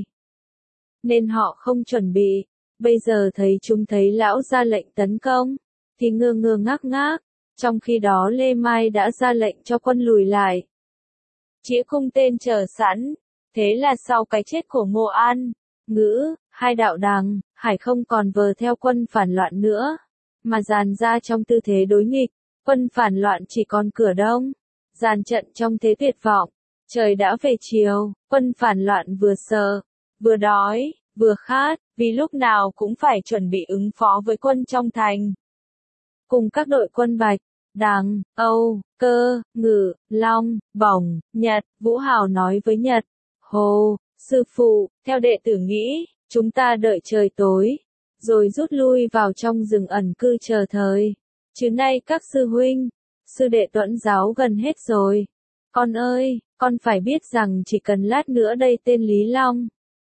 nên họ không chuẩn bị. Bây giờ thấy chúng thấy lão ra lệnh tấn công, thì ngơ ngơ ngác ngác, trong khi đó Lê Mai đã ra lệnh cho quân lùi lại. Chĩa cung tên chờ sẵn, thế là sau cái chết của Ngô An, Ngữ, hai Đạo Đằng, Hải không còn vờ theo quân phản loạn nữa, mà dàn ra trong tư thế đối nghịch, quân phản loạn chỉ còn cửa đông, dàn trận trong thế tuyệt vọng. Trời đã về chiều, quân phản loạn vừa sợ, vừa đói, vừa khát, vì lúc nào cũng phải chuẩn bị ứng phó với quân trong thành. Cùng các đội quân Bạch, Đằng, Âu, Cơ, Ngự, Long, Bổng, Nhật, Vũ Hào nói với Nhật, Hồ, sư phụ, theo đệ tử nghĩ, chúng ta đợi trời tối, rồi rút lui vào trong rừng ẩn cư chờ thời. Chứ nay các sư huynh, sư đệ tuẫn giáo gần hết rồi. Con ơi, con phải biết rằng chỉ cần lát nữa đây tên Lý Long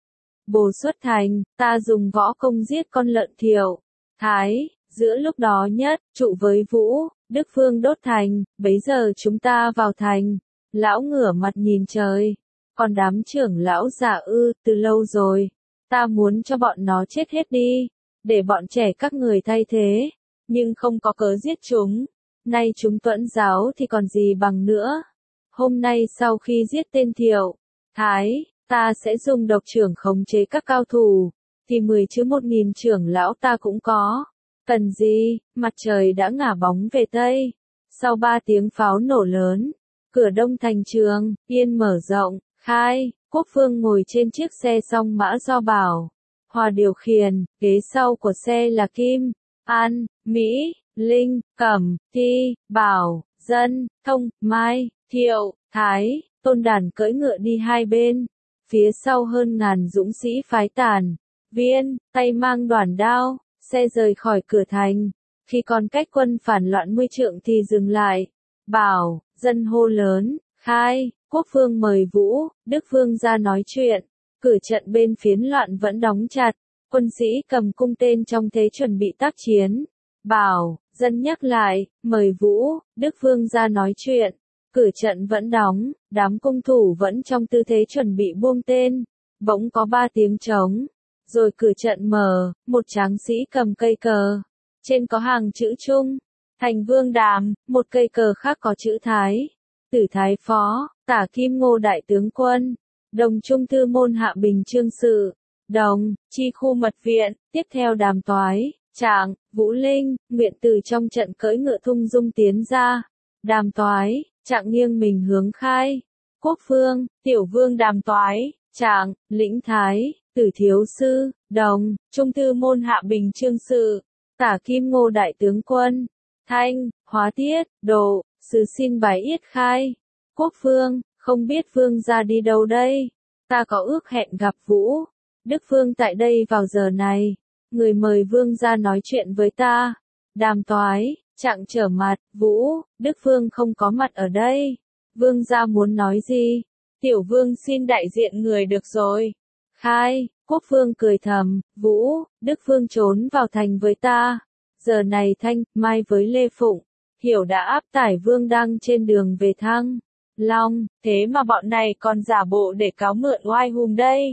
Bồ xuất thành, ta dùng võ công giết con lợn Thiệu, Thái, giữa lúc đó Nhất, trụ với Vũ, Đức Phương đốt thành, bấy giờ chúng ta vào thành. Lão ngửa mặt nhìn trời, còn đám trưởng lão già ư, từ lâu rồi, ta muốn cho bọn nó chết hết đi, để bọn trẻ các người thay thế, nhưng không có cớ giết chúng, nay chúng tuẫn giáo thì còn gì bằng nữa. Hôm nay sau khi giết tên Thiệu, Thái, ta sẽ dùng độc trưởng khống chế các cao thủ, thì mười chứ một nghìn trưởng lão ta cũng có. Cần gì, mặt trời đã ngả bóng về Tây. Sau ba tiếng pháo nổ lớn, cửa đông thành Trường Yên mở rộng, khai, Quốc Phương ngồi trên chiếc xe song mã do Bảo Hòa điều khiển, ghế sau của xe là Kim, An, Mỹ, Linh, Cẩm, Thi, Bảo, Dân, Thông, Mai, Thiệu, Thái, Tôn Đàn cưỡi ngựa đi hai bên. Phía sau hơn ngàn dũng sĩ phái Tản, Viên, tay mang đoản đao, xe rời khỏi cửa thành. Khi còn cách quân phản loạn mươi trượng thì dừng lại. Bảo, Dân hô lớn, khai, Quốc Phương mời Vũ, Đức Phương ra nói chuyện. Cửa trận bên phiến loạn vẫn đóng chặt, quân sĩ cầm cung tên trong thế chuẩn bị tác chiến. Bảo, Dân nhắc lại, mời Vũ, Đức Phương ra nói chuyện. Cửa trận vẫn đóng, đám cung thủ vẫn trong tư thế chuẩn bị buông tên. Bỗng có ba tiếng trống, rồi cửa trận mở, một tráng sĩ cầm cây cờ. Trên có hàng chữ Trung, Thành Vương Đàm, một cây cờ khác có chữ Thái. Tử Thái Phó, Tả Kim Ngô Đại Tướng Quân, Đồng Trung Thư Môn Hạ Bình Chương Sự, Đồng, Chi Khu Mật Viện, tiếp theo Đàm Toái, Trạng, Vũ Linh, Nguyện từ trong trận cưỡi ngựa thung dung tiến ra. Đàm Toái, Trạng nghiêng mình hướng khai. Quốc Phương, Tiểu Vương Đàm Toái, Trạng, Lĩnh Thái, Tử Thiếu Sư, Đồng, Trung Thư Môn Hạ Bình Chương Sự, Tả Kim Ngô Đại Tướng Quân, Thanh, Hóa Tiết, Độ, Sứ xin bái yết khai. Quốc Phương, không biết Vương ra đi đâu đây? Ta có ước hẹn gặp Vũ, Đức Phương tại đây vào giờ này. Người mời Vương ra nói chuyện với ta. Đàm Toái, Trạng trở mặt, Vũ, Đức Phương không có mặt ở đây. Vương gia muốn nói gì? Tiểu Vương xin đại diện người được rồi. Khai, Quốc Phương cười thầm, Vũ, Đức Phương trốn vào thành với ta. Giờ này Thanh, Mai với Lê Phụng, Hiểu đã áp tải Vương đang trên đường về Thăng Long, thế mà bọn này còn giả bộ để cáo mượn oai hùng đây.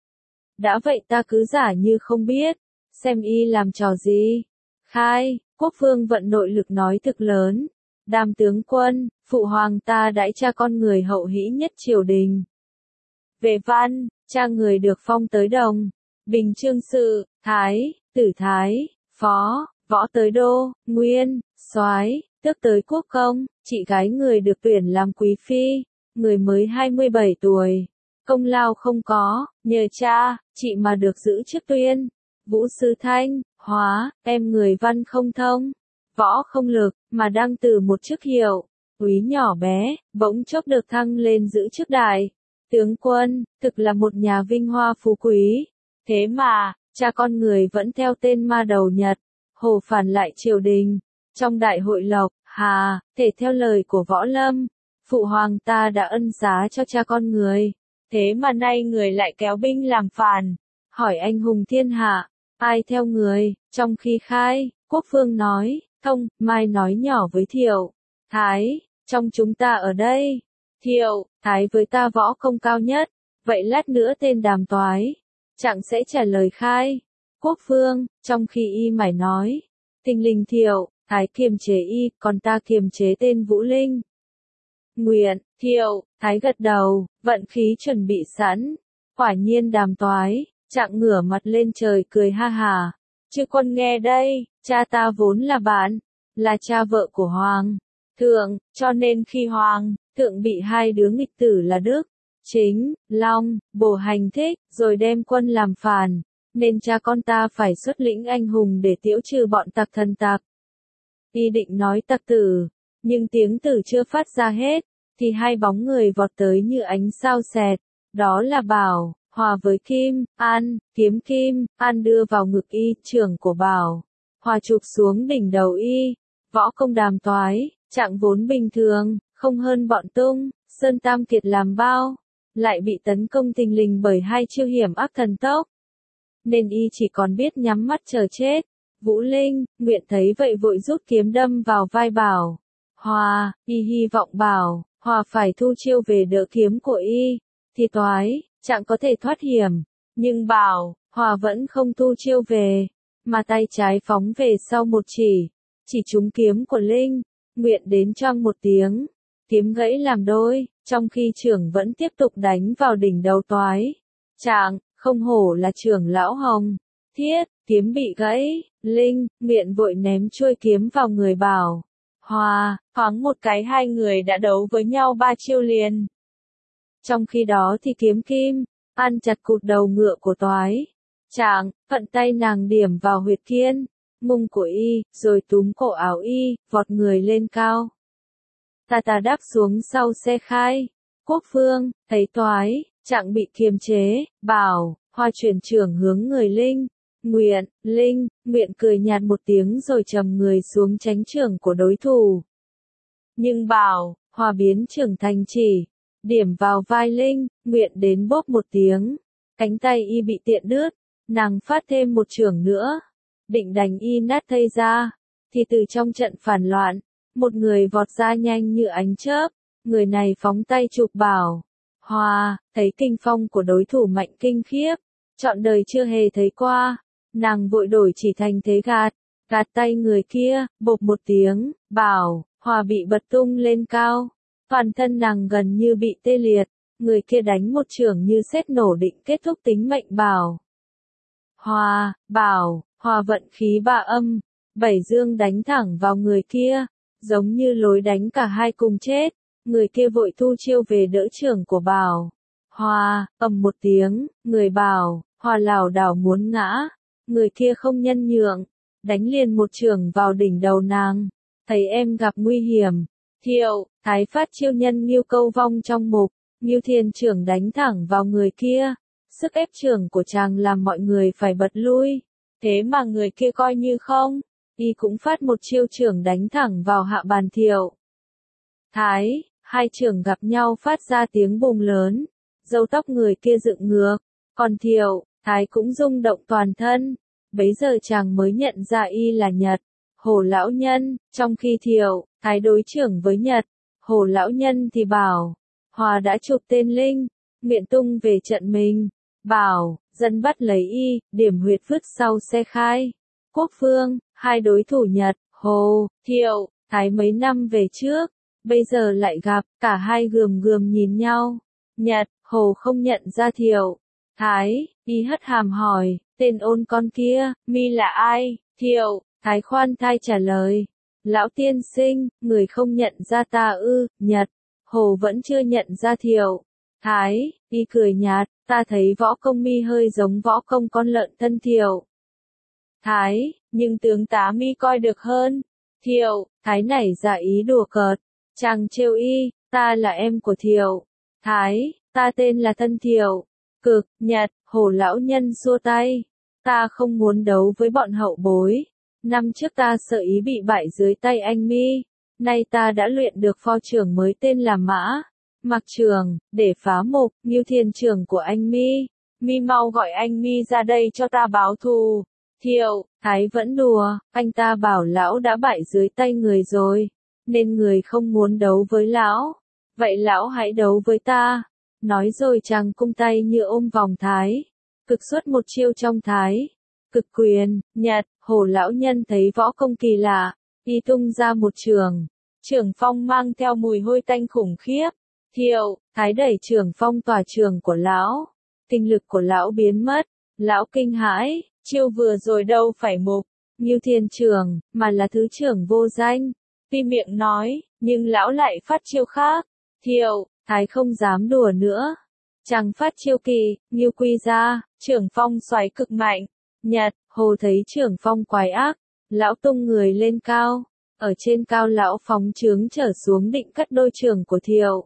Đã vậy ta cứ giả như không biết, xem y làm trò gì. Khai, Quốc Phương vận nội lực nói thực lớn. Đàm tướng quân, phụ hoàng ta đãi cha con người hậu hĩ nhất triều đình. Về văn, cha người được phong tới Đồng, Bình Chương Sự, Thái, Tử Thái, Phó, Võ tới Đô, Nguyên, Soái, tước tới Quốc Công, chị gái người được tuyển làm quý phi, người mới hai mươi bảy tuổi. Công lao không có, nhờ cha, chị mà được giữ chức tuyên. Vũ Sư Thanh, hóa, em người văn không thông, võ không lực, mà đang từ một chức hiệu, úy nhỏ bé, bỗng chốc được thăng lên giữ chức đại tướng quân, thực là một nhà vinh hoa phú quý. Thế mà, cha con người vẫn theo tên ma đầu Nhật, Hồ phản lại triều đình. Trong đại hội lộc, hà, thể theo lời của Võ Lâm, phụ hoàng ta đã ân xá cho cha con người. Thế mà nay người lại kéo binh làm phản, hỏi anh hùng thiên hạ, ai theo người, trong khi khai, Quốc Phương nói, thông, mai nói nhỏ với Thiệu, Thái, trong chúng ta ở đây, Thiệu, Thái với ta võ công cao nhất, vậy lát nữa tên Đàm Toái, chẳng sẽ trả lời khai. Quốc Phương, trong khi y mải nói, tình linh Thiệu, Thái kiềm chế y, còn ta kiềm chế tên Vũ Linh. Nguyện, Thiệu, Thái gật đầu, vận khí chuẩn bị sẵn. Quả nhiên Đàm Toái, chạng ngửa mặt lên trời cười ha hà. Chư quân nghe đây, cha ta vốn là bạn, là cha vợ của Hoàng thượng, cho nên khi Hoàng thượng bị hai đứa nghịch tử là Đức, Chính, Long, Bổ hành thích, rồi đem quân làm phản, nên cha con ta phải xuất lĩnh anh hùng để tiễu trừ bọn tặc thần tặc. Y định nói tặc tử, nhưng tiếng tử chưa phát ra hết, thì hai bóng người vọt tới như ánh sao xẹt, đó là Bảo, Hòa với Kim, An, kiếm Kim, An đưa vào ngực y, trưởng của Bảo, Hòa chụp xuống đỉnh đầu y, võ công Đàm Toái, trạng vốn bình thường, không hơn bọn Tung, Sơn Tam Kiệt làm bao, lại bị tấn công thình lình bởi hai chiêu hiểm ác thần tốc, nên y chỉ còn biết nhắm mắt chờ chết. Vũ Linh, Nguyện thấy vậy vội rút kiếm đâm vào vai Bảo, Hòa, y hy vọng Bảo, Hòa phải thu chiêu về đỡ kiếm của y, thì Toái, trạng có thể thoát hiểm, nhưng Bảo, Hòa vẫn không thu chiêu về, mà tay trái phóng về sau một chỉ, chỉ trúng kiếm của Linh, Nguyện đến choang một tiếng, kiếm gãy làm đôi, trong khi trưởng vẫn tiếp tục đánh vào đỉnh đầu Toái. Trạng, không hổ là trưởng lão Hồng, Thiết, kiếm bị gãy, Linh, Nguyện vội ném chuôi kiếm vào người Bảo, Hòa, thoáng một cái hai người đã đấu với nhau ba chiêu liền. Trong khi đó thì kiếm Kim, An chặt cụt đầu ngựa của Toái. Trạng, thuận tay nàng điểm vào huyệt kiên, mông của y, rồi túm cổ áo y, vọt người lên cao. Tà tà đáp xuống sau xe khai. Quốc Phương, thấy Toái, Trạng bị kiềm chế, Bảo, Hòa chuyển trưởng hướng người Linh. Nguyện, Linh, Nguyện cười nhạt một tiếng rồi trầm người xuống tránh trưởng của đối thủ. Nhưng Bảo, Hòa biến trưởng thành chỉ, điểm vào vai Linh, Nguyện đến bốp một tiếng, cánh tay y bị tiện đứt, nàng phát thêm một chưởng nữa, định đánh y nát thây ra, thì từ trong trận phản loạn, một người vọt ra nhanh như ánh chớp, người này phóng tay chụp Bảo, Hòa, thấy kinh phong của đối thủ mạnh kinh khiếp, trọn đời chưa hề thấy qua, nàng vội đổi chỉ thành thế gạt, gạt tay người kia, bộp một tiếng, Bảo, Hòa bị bật tung lên cao, toàn thân nàng gần như bị tê liệt, người kia đánh một chưởng như sét nổ định kết thúc tính mệnh Bảo. Hòa, Bảo, Hòa vận khí ba âm, bảy dương đánh thẳng vào người kia, giống như lối đánh cả hai cùng chết, người kia vội thu chiêu về đỡ chưởng của Bảo. Hòa, ầm một tiếng, người Bảo, Hòa lảo đảo muốn ngã, người kia không nhân nhượng, đánh liền một chưởng vào đỉnh đầu nàng, thấy em gặp nguy hiểm, Thiệu, Thái phát chiêu nhân Ngưu Câu Vong trong mục, Ngưu Thiên chưởng đánh thẳng vào người kia, sức ép chưởng của chàng làm mọi người phải bật lui, thế mà người kia coi như không, y cũng phát một chiêu chưởng đánh thẳng vào hạ bàn Thiệu. Thái, hai chưởng gặp nhau phát ra tiếng bùng lớn, râu tóc người kia dựng ngược, còn Thiệu, Thái cũng rung động toàn thân, bấy giờ chàng mới nhận ra y là Nhật, Hồ lão nhân, trong khi Thiệu, Thái đối chưởng với Nhật, Hồ lão nhân thì Bảo, Hòa đã chụp tên Linh, Miện tung về trận mình, Bảo, dân bắt lấy y, điểm huyệt vứt sau xe khai. Quốc Phương, hai đối thủ Nhật, Hồ, Thiệu, Thái mấy năm về trước, bây giờ lại gặp, cả hai gườm gườm nhìn nhau. Nhật, Hồ không nhận ra Thiệu, Thái, y hất hàm hỏi, tên ôn con kia, mi là ai? Thiệu, Thái khoan thai trả lời, lão tiên sinh, người không nhận ra ta ư? Nhật, Hồ vẫn chưa nhận ra Thiệu. Thái, y cười nhạt, ta thấy võ công mi hơi giống võ công con lợn thân Thiệu. Thái, nhưng tướng tá mi coi được hơn. Thiệu, Thái nảy ra ý đùa cợt. Chàng trêu y, ta là em của Thiệu. Thái, ta tên là Thân Thiệu. Cực, Nhật, Hồ lão nhân xua tay. Ta không muốn đấu với bọn hậu bối. Năm trước ta sợ ý bị bại dưới tay anh mi. Nay ta đã luyện được pho trưởng mới tên là Mã. Mặc Trường, để phá mục, Ngưu Thiên trưởng của anh mi. Mi mau gọi anh mi ra đây cho ta báo thù. Thiệu, Thái vẫn đùa, anh ta bảo lão đã bại dưới tay người rồi, nên người không muốn đấu với lão. Vậy lão hãy đấu với ta. Nói rồi chàng cung tay như ôm vòng Thái. Cực xuất một chiêu trong Thái. Cực quyền, Nhật, Hồ lão nhân thấy võ công kỳ lạ, y tung ra một trường. Trường phong mang theo mùi hôi tanh khủng khiếp. Thiệu, Thái đẩy trường phong tỏa trường của lão. Tinh lực của lão biến mất. Lão kinh hãi, chiêu vừa rồi đâu phải mục, Ngưu Thiên trường, mà là thứ trưởng vô danh. Tuy miệng nói, nhưng lão lại phát chiêu khác. Thiệu, Thái không dám đùa nữa. Chàng phát chiêu kỳ, Ngưu quy ra, trưởng phong xoáy cực mạnh. Nhật, Hồ thấy trưởng phong quái ác, lão tung người lên cao. Ở trên cao lão phóng chướng trở xuống định cắt đôi trường của Thiệu.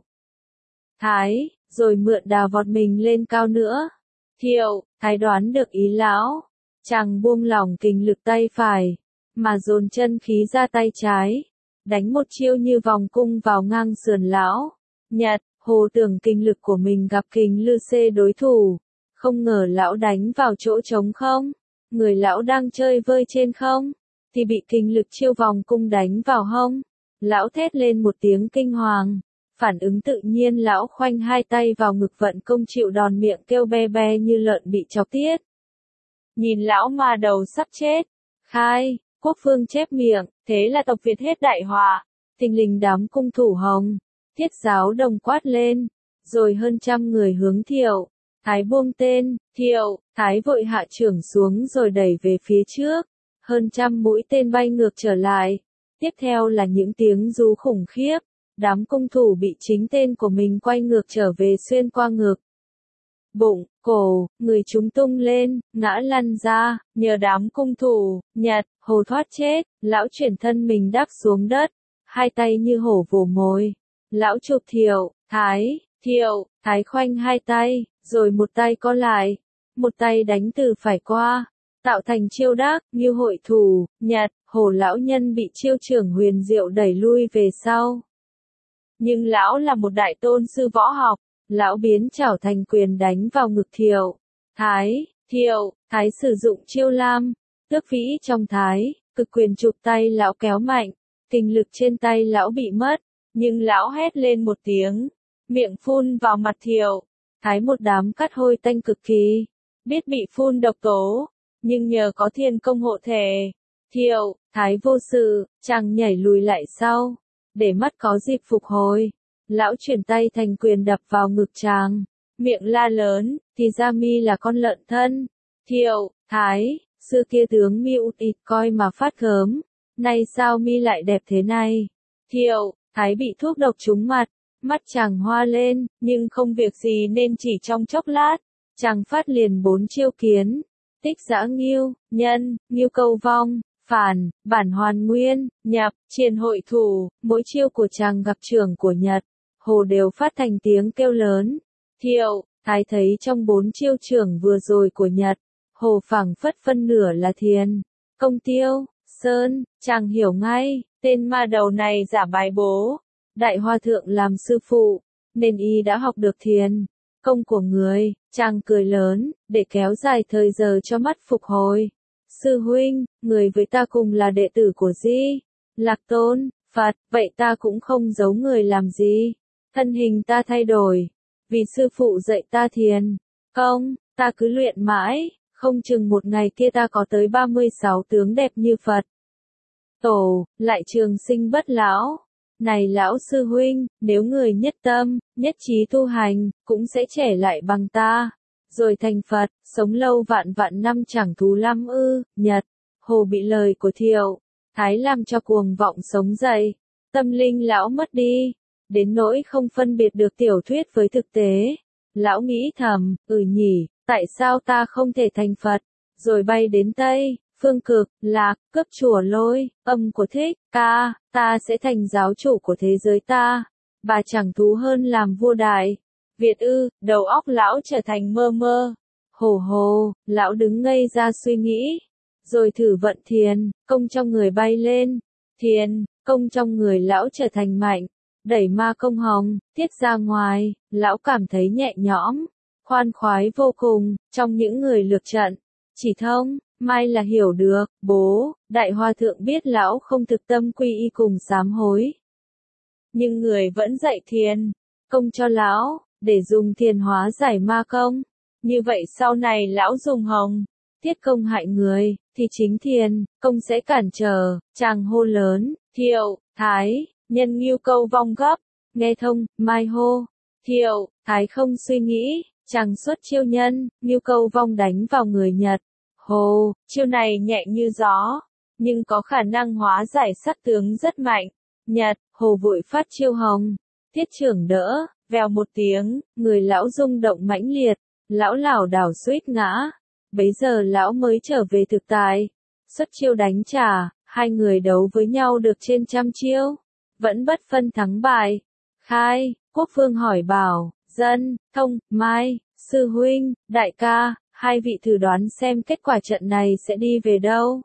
Thái, rồi mượn đà vọt mình lên cao nữa. Thiệu, Thái đoán được ý lão. Chàng buông lỏng kình lực tay phải, mà dồn chân khí ra tay trái. Đánh một chiêu như vòng cung vào ngang sườn lão. Nhật, Hồ tưởng kình lực của mình gặp kình lư xê đối thủ. Không ngờ lão đánh vào chỗ trống không. Người lão đang chơi vơi trên không. Thì bị kình lực chiêu vòng cung đánh vào hông. Lão thét lên một tiếng kinh hoàng. Phản ứng tự nhiên lão khoanh hai tay vào ngực vận công chịu đòn miệng kêu be be như lợn bị chọc tiết. Nhìn lão mà đầu sắp chết. Khai, Quốc Vương chép miệng, thế là tộc Việt hết đại họa. Thình lình đám cung thủ hồng. Thiết giáo đồng quát lên. Rồi hơn trăm người hướng Thiệu. Thái buông tên, Thiệu, Thái vội hạ trưởng xuống rồi đẩy về phía trước. Hơn trăm mũi tên bay ngược trở lại. Tiếp theo là những tiếng rú khủng khiếp. Đám cung thủ bị chính tên của mình quay ngược trở về xuyên qua ngực. Bụng, cổ, người chúng tung lên, ngã lăn ra, nhờ đám cung thủ, Nhật, Hồ thoát chết, lão chuyển thân mình đáp xuống đất, hai tay như hổ vồ mồi. Lão chụp Thiệu, Thái, Thiệu, Thái khoanh hai tay, rồi một tay co lại, một tay đánh từ phải qua, tạo thành chiêu đắc, như hội thủ, Nhật, Hồ lão nhân bị chiêu trưởng huyền diệu đẩy lui về sau. Nhưng lão là một đại tôn sư võ học, lão biến chảo thành quyền đánh vào ngực Thiệu. Thái, Thiệu, Thái sử dụng chiêu lam, tước vĩ trong Thái, cực quyền chụp tay lão kéo mạnh, kình lực trên tay lão bị mất, nhưng lão hét lên một tiếng, miệng phun vào mặt Thiệu. Thái một đám cắt hôi tanh cực kỳ, biết bị phun độc tố, nhưng nhờ có thiên công hộ thể. Thiệu, Thái vô sự, chàng nhảy lùi lại sau. Để mắt có dịp phục hồi, lão chuyển tay thành quyền đập vào ngực chàng, miệng la lớn, thì ra mi là con lợn thân. Thiệu, Thái, xưa kia tướng mi ụt ịt coi mà phát gớm, nay sao mi lại đẹp thế này. Thiệu, Thái bị thuốc độc trúng mặt, mắt chàng hoa lên, nhưng không việc gì nên chỉ trong chốc lát, chàng phát liền bốn chiêu kiến, tích giã nghiêu, nhân, nghiêu câu vong. Phản, bản hoàn nguyên, nhập, triền hội thủ, mỗi chiêu của chàng gặp trưởng của Nhật, Hồ đều phát thành tiếng kêu lớn. Thiệu, Thái thấy trong bốn chiêu trưởng vừa rồi của Nhật, Hồ phảng phất phân nửa là thiền. Công Tiêu, Sơn, chàng hiểu ngay, tên ma đầu này giả bài bố. Đại Hòa Thượng làm sư phụ, nên y đã học được thiền. Công của người, chàng cười lớn, để kéo dài thời giờ cho mắt phục hồi. Sư huynh, người với ta cùng là đệ tử của Di Lạc Tôn, Phật, vậy ta cũng không giấu người làm gì. Thân hình ta thay đổi, vì sư phụ dạy ta thiền, công, ta cứ luyện mãi, không chừng một ngày kia ta có tới ba mươi sáu tướng đẹp như Phật. Tổ, lại trường sinh bất lão. Này lão sư huynh, nếu người nhất tâm, nhất trí tu hành, cũng sẽ trẻ lại bằng ta. Rồi thành Phật, sống lâu vạn vạn năm chẳng thú lắm ư. Nhật, Hồ bị lời của Thiệu, Thái làm cho cuồng vọng sống dậy. Tâm linh lão mất đi, đến nỗi không phân biệt được tiểu thuyết với thực tế. Lão nghĩ thầm, ừ nhỉ, tại sao ta không thể thành Phật, rồi bay đến Tây Phương Cực, Lạc, cướp chùa Lôi, Âm của Thích, Ca, ta sẽ thành giáo chủ của thế giới ta. Bà chẳng thú hơn làm vua đại. Việt ư, đầu óc lão trở thành mơ mơ. Hồ hồ, lão đứng ngây ra suy nghĩ. Rồi thử vận thiền, công trong người bay lên. Thiền, công trong người lão trở thành mạnh. Đẩy ma công hồng, tiết ra ngoài, lão cảm thấy nhẹ nhõm. Khoan khoái vô cùng, trong những người lược trận. Chỉ thông, may là hiểu được, bố, đại hòa thượng biết lão không thực tâm quy y cùng sám hối. Nhưng người vẫn dạy thiền, công cho lão, để dùng thiền hóa giải ma công. Như vậy sau này lão dùng hồng, tiết công hại người, thì chính thiền, công sẽ cản trở, chàng hô lớn, Thiệu, Thái, nhân Ngưu Câu vong gấp, nghe thông, mai hô, Thiệu, Thái không suy nghĩ, chàng xuất chiêu nhân, Ngưu Câu vong đánh vào người Nhật. Hồ, chiêu này nhẹ như gió, nhưng có khả năng hóa giải sát tướng rất mạnh. Nhật, Hồ vội phát chiêu hồng, tiết trưởng đỡ, vèo một tiếng, người lão rung động mãnh liệt, lão lảo đảo suýt ngã. Bấy giờ lão mới trở về thực tại, xuất chiêu đánh trả, hai người đấu với nhau được trên trăm chiêu, vẫn bất phân thắng bại. Khai, Quốc Vương hỏi bảo, Dân, Thông, Mai, Sư Huynh, Đại ca, hai vị thử đoán xem kết quả trận này sẽ đi về đâu.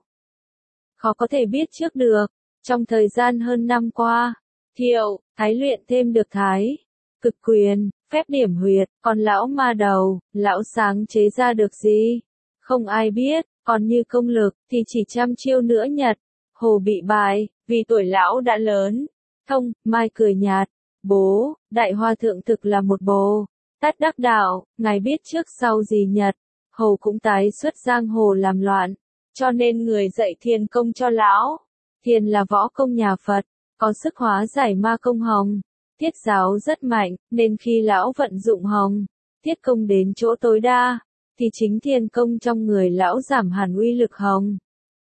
Khó có thể biết trước được, trong thời gian hơn năm qua, Thiệu, Thái luyện thêm được Thái, cực quyền, phép điểm huyệt, còn lão ma đầu, lão sáng chế ra được gì? Không ai biết, còn như công lực, thì chỉ trăm chiêu nữa Nhật. Hồ bị bại, vì tuổi lão đã lớn. Thông, Mai cười nhạt, bố, đại hòa thượng thực là một bồ tát đắc đạo, ngài biết trước sau gì Nhật. Hồ cũng tái xuất giang hồ làm loạn, cho nên người dạy thiền công cho lão. Thiền là võ công nhà Phật, có sức hóa giải ma công hồng. Tiết giáo rất mạnh, nên khi lão vận dụng hồng, tiết công đến chỗ tối đa, thì chính thiền công trong người lão giảm hẳn uy lực hồng.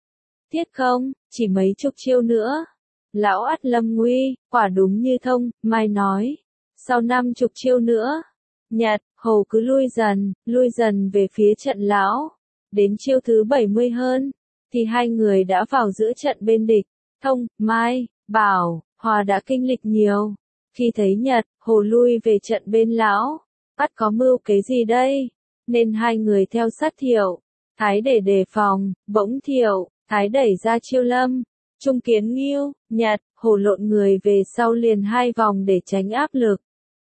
Tiết không, chỉ mấy chục chiêu nữa, lão ắt lâm nguy, quả đúng như Thông, Mai nói. Sau năm chục chiêu nữa, Nhật, Hồ cứ lui dần, lui dần về phía trận lão. Đến chiêu thứ bảy mươi hơn, thì hai người đã vào giữa trận bên địch. Thông, Mai, bảo, Hòa đã kinh lịch nhiều. Khi thấy Nhật, Hồ lui về trận bên lão, ắt có mưu kế gì đây? Nên hai người theo sát Thiệu, Thái để đề phòng, bỗng Thiệu, Thái đẩy ra chiêu lâm. Trung kiến Ngưu, Nhật, Hồ lộn người về sau liền hai vòng để tránh áp lực.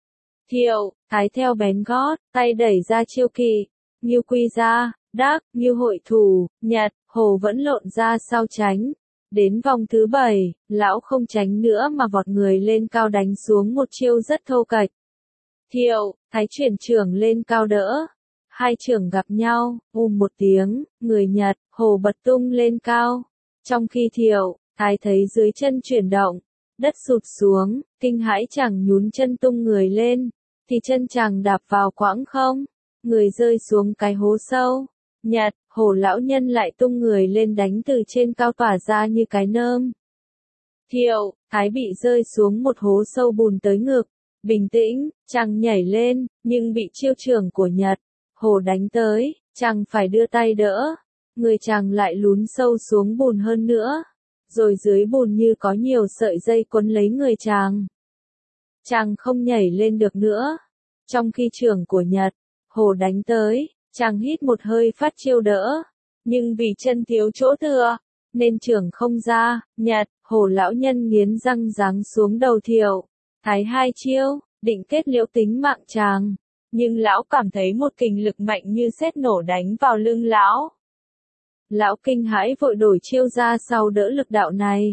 Thiệu, Thái theo bén gót, tay đẩy ra chiêu kỵ. Ngưu quy ra, đắc, Ngưu hội thủ, Nhật, Hồ vẫn lộn ra sau tránh. Đến vòng thứ bảy, lão không tránh nữa mà vọt người lên cao đánh xuống một chiêu rất thô kệch. Thiệu, Thái chuyển trưởng lên cao đỡ. Hai trưởng gặp nhau, ùm một tiếng, người Nhật, Hồ bật tung lên cao. Trong khi Thiệu, Thái thấy dưới chân chuyển động, đất sụt xuống, kinh hãi chàng nhún chân tung người lên, thì chân chàng đạp vào quãng không, người rơi xuống cái hố sâu. Nhật, Hồ lão nhân lại tung người lên đánh từ trên cao tỏa ra như cái nơm. Thiệu, Thái bị rơi xuống một hố sâu bùn tới ngực. Bình tĩnh, chàng nhảy lên, nhưng bị chiêu trưởng của Nhật, Hồ đánh tới, chàng phải đưa tay đỡ. Người chàng lại lún sâu xuống bùn hơn nữa. Rồi dưới bùn như có nhiều sợi dây quấn lấy người chàng. Chàng không nhảy lên được nữa. Trong khi trưởng của Nhật, Hồ đánh tới, chàng hít một hơi phát chiêu đỡ. Nhưng vì chân thiếu chỗ thừa, nên trưởng không ra. Nhật, Hồ lão nhân nghiến răng giáng xuống đầu Thiệu. Thái hai chiêu, định kết liễu tính mạng chàng. Nhưng lão cảm thấy một kình lực mạnh như sét nổ đánh vào lưng lão. Lão kinh hãi vội đổi chiêu ra sau đỡ lực đạo này.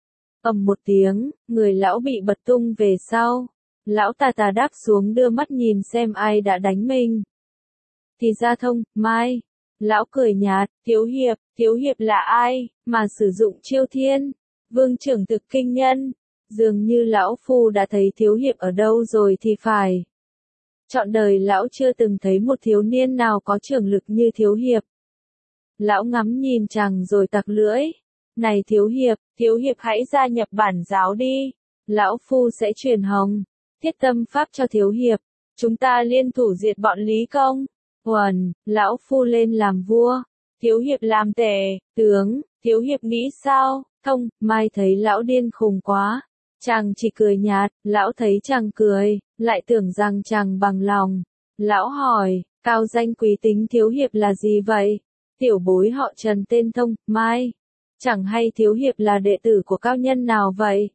Ầm một tiếng, người lão bị bật tung về sau. Lão tà tà đáp xuống đưa mắt nhìn xem ai đã đánh mình. Thì ra Thông, Mai. Lão cười nhạt, Thiếu hiệp, Thiếu hiệp là ai, mà sử dụng chiêu thiên, vương trưởng thực kinh nhân. Dường như lão phu đã thấy Thiếu hiệp ở đâu rồi thì phải. Trọn đời lão chưa từng thấy một thiếu niên nào có trưởng lực như Thiếu hiệp. Lão ngắm nhìn chàng rồi tặc lưỡi. Này Thiếu hiệp, Thiếu hiệp hãy gia nhập bản giáo đi. Lão phu sẽ truyền hồng, thiết tâm pháp cho Thiếu hiệp. Chúng ta liên thủ diệt bọn Lý Công. Uẩn, lão phu lên làm vua. Thiếu hiệp làm tể, tướng, thiếu hiệp nghĩ sao? Thông, Mai thấy lão điên khùng quá. Chàng chỉ cười nhạt, lão thấy chàng cười, lại tưởng rằng chàng bằng lòng. Lão hỏi, cao danh quý tính thiếu hiệp là gì vậy? Tiểu bối họ Trần tên Thông, Mai. Chẳng hay thiếu hiệp là đệ tử của cao nhân nào vậy?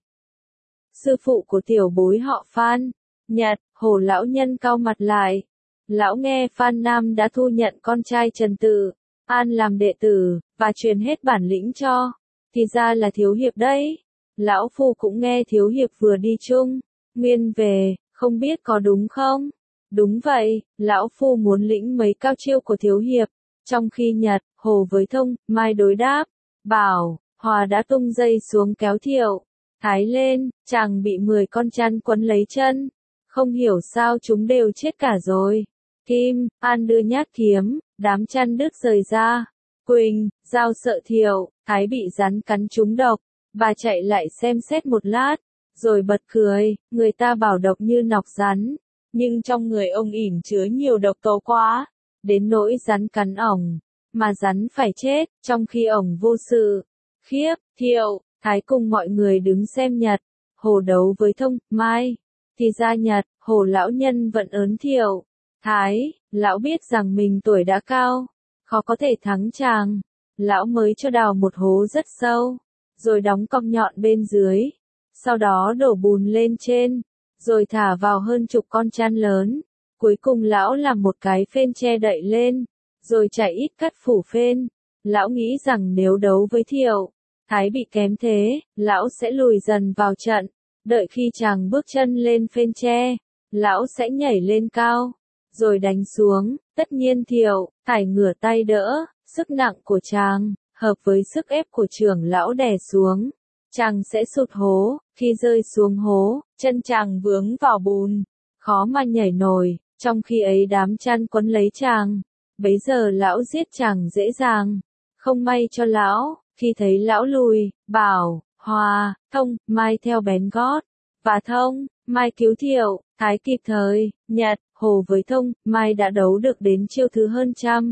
Sư phụ của tiểu bối họ Phan. Nhật, Hồ lão nhân cau mặt lại. Lão nghe Phan Nam đã thu nhận con trai Trần Tự An làm đệ tử, và truyền hết bản lĩnh cho. Thì ra là thiếu hiệp đấy. Lão phu cũng nghe thiếu hiệp vừa đi chung, nguyên về, không biết có đúng không? Đúng vậy, lão phu muốn lĩnh mấy cao chiêu của thiếu hiệp. Trong khi Nhật, Hồ với Thông, Mai đối đáp, Bảo, Hòa đã tung dây xuống kéo Thiệu Thái lên, chàng bị mười con chăn quấn lấy chân. Không hiểu sao chúng đều chết cả rồi. Kim, An đưa nhát kiếm, đám chăn đứt rời ra. Quỳnh, Giao sợ Thiệu Thái bị rắn cắn trúng độc. Bà chạy lại xem xét một lát, rồi bật cười, người ta bảo độc như nọc rắn, nhưng trong người ông ỉn chứa nhiều độc tố quá, đến nỗi rắn cắn ổng, mà rắn phải chết, trong khi ổng vô sự. Khiếp, Thiệu Thái cùng mọi người đứng xem Nhật, Hồ đấu với Thông, Mai. Thì ra Nhật, Hồ lão nhân vẫn ớn Thiệu Thái, lão biết rằng mình tuổi đã cao, khó có thể thắng chàng. Lão mới cho đào một hố rất sâu, rồi đóng cọc nhọn bên dưới, sau đó đổ bùn lên trên, rồi thả vào hơn chục con chăn lớn. Cuối cùng lão làm một cái phên che đậy lên, rồi chạy ít cắt phủ phên. Lão nghĩ rằng nếu đấu với Thiệu Thái bị kém thế, lão sẽ lùi dần vào trận, đợi khi chàng bước chân lên phên che, lão sẽ nhảy lên cao, rồi đánh xuống. Tất nhiên Thiệu Thái ngửa tay đỡ, sức nặng của chàng hợp với sức ép của trưởng lão đè xuống, chàng sẽ sụt hố. Khi rơi xuống hố, chân chàng vướng vào bùn, khó mà nhảy nổi. Trong khi ấy đám chăn quấn lấy chàng, bấy giờ lão giết chàng dễ dàng. Không may cho lão, khi thấy lão lùi, Bảo, Hòa, Thông, Mai theo bén gót, và Thông, Mai cứu Thiệu Thái kịp thời. Nhật, Hồ với Thông, Mai đã đấu được đến chiêu thứ hơn trăm.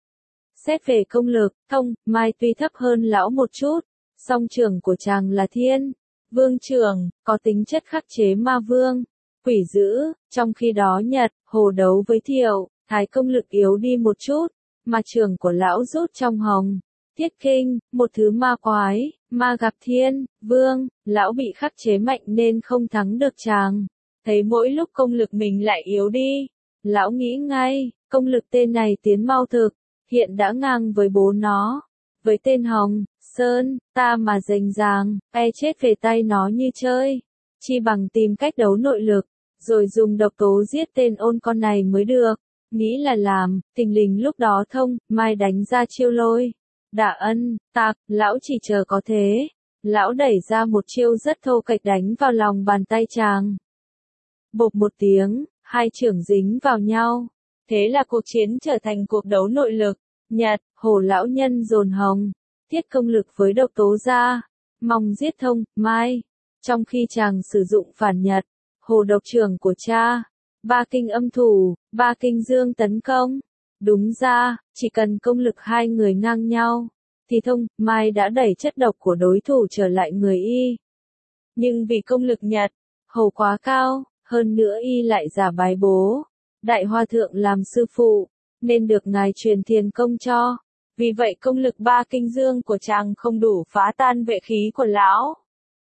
Xét về công lực, Thông, Mai tuy thấp hơn lão một chút, song trưởng của chàng là Thiên Vương trưởng, có tính chất khắc chế ma vương, quỷ dữ. Trong khi đó Nhật, Hồ đấu với Thiệu Thái công lực yếu đi một chút, mà trưởng của lão rút trong Hồng Thiết Kinh, một thứ ma quái, ma gặp Thiên Vương, lão bị khắc chế mạnh nên không thắng được chàng. Thấy mỗi lúc công lực mình lại yếu đi, lão nghĩ ngay, công lực tên này tiến mau thực, hiện đã ngang với bố nó. Với tên Hồng Sơn, ta mà rành ràng, e chết về tay nó như chơi. Chi bằng tìm cách đấu nội lực, rồi dùng độc tố giết tên ôn con này mới được. Nghĩ là làm, tình lình lúc đó Thông, Mai đánh ra chiêu lôi đả ân, tạc, lão chỉ chờ có thế. Lão đẩy ra một chiêu rất thô kệch đánh vào lòng bàn tay chàng. Bộp một tiếng, hai trưởng dính vào nhau. Thế là cuộc chiến trở thành cuộc đấu nội lực. Nhật, Hồ lão nhân dồn Hồng Thiết công lực với độc tố ra, mong giết Thông, Mai. Trong khi chàng sử dụng phản Nhật, Hồ độc trưởng của cha, ba kinh âm thủ, ba kinh dương tấn công. Đúng ra, chỉ cần công lực hai người ngang nhau, thì Thông, Mai đã đẩy chất độc của đối thủ trở lại người y. Nhưng vì công lực Nhật, Hồ quá cao, hơn nữa y lại giả bái bố Đại Hòa Thượng làm sư phụ, nên được ngài truyền thiền công cho. Vì vậy công lực ba kinh dương của chàng không đủ phá tan vệ khí của lão.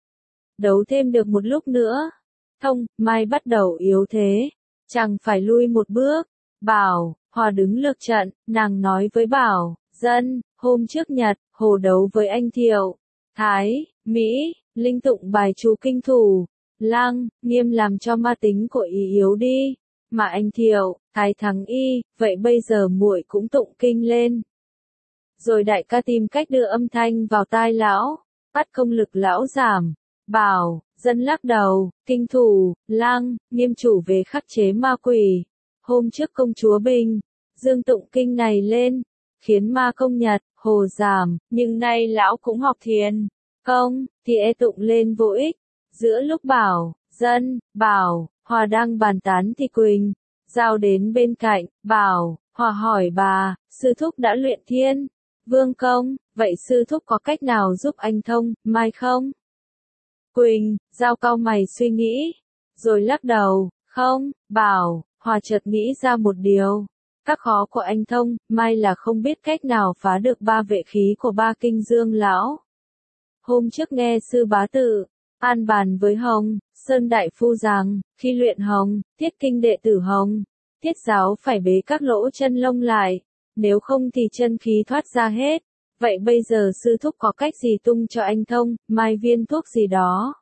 Đấu thêm được một lúc nữa, Thông, Mai bắt đầu yếu thế, chàng phải lui một bước. Bảo, Hòa đứng lược trận, nàng nói với Bảo, Dân, hôm trước Nhật, Hồ đấu với anh Thiệu Thái, Mỹ, linh tụng bài chú kinh thủ, Lang, Nghiêm làm cho ma tính của y yếu đi, mà anh Thiệu Thái thắng y, vậy bây giờ muội cũng tụng kinh lên. Rồi đại ca tìm cách đưa âm thanh vào tai lão, bắt công lực lão giảm. Bảo, Dân lắc đầu, kinh thủ, Lang, Nghiêm chủ về khắc chế ma quỷ. Hôm trước công chúa Bình Dương tụng kinh này lên, khiến ma công Nhật, Hồ giảm, nhưng nay lão cũng học thiền công, thì e tụng lên vô ích. Giữa lúc Bảo, Dân, Bảo, Hòa đang bàn tán thì Quỳnh Giao đến bên cạnh. Bảo, Hòa hỏi bà, sư thúc đã luyện Thiên Vương công, vậy sư thúc có cách nào giúp anh thông, Mai không? Quỳnh, Giao cau mày suy nghĩ, rồi lắc đầu, không, bảo, Hòa chợt nghĩ ra một điều. Các khó của anh thông, Mai là không biết cách nào phá được ba vệ khí của ba kinh dương lão. Hôm trước nghe sư bá tự, an bàn với Hồng, Sơn Đại Phu rằng, khi luyện Hồng, tiết kinh đệ tử Hồng, tiết giáo phải bế các lỗ chân lông lại, nếu không thì chân khí thoát ra hết. Vậy bây giờ sư thúc có cách gì tung cho anh thông, Mai viên thuốc gì đó?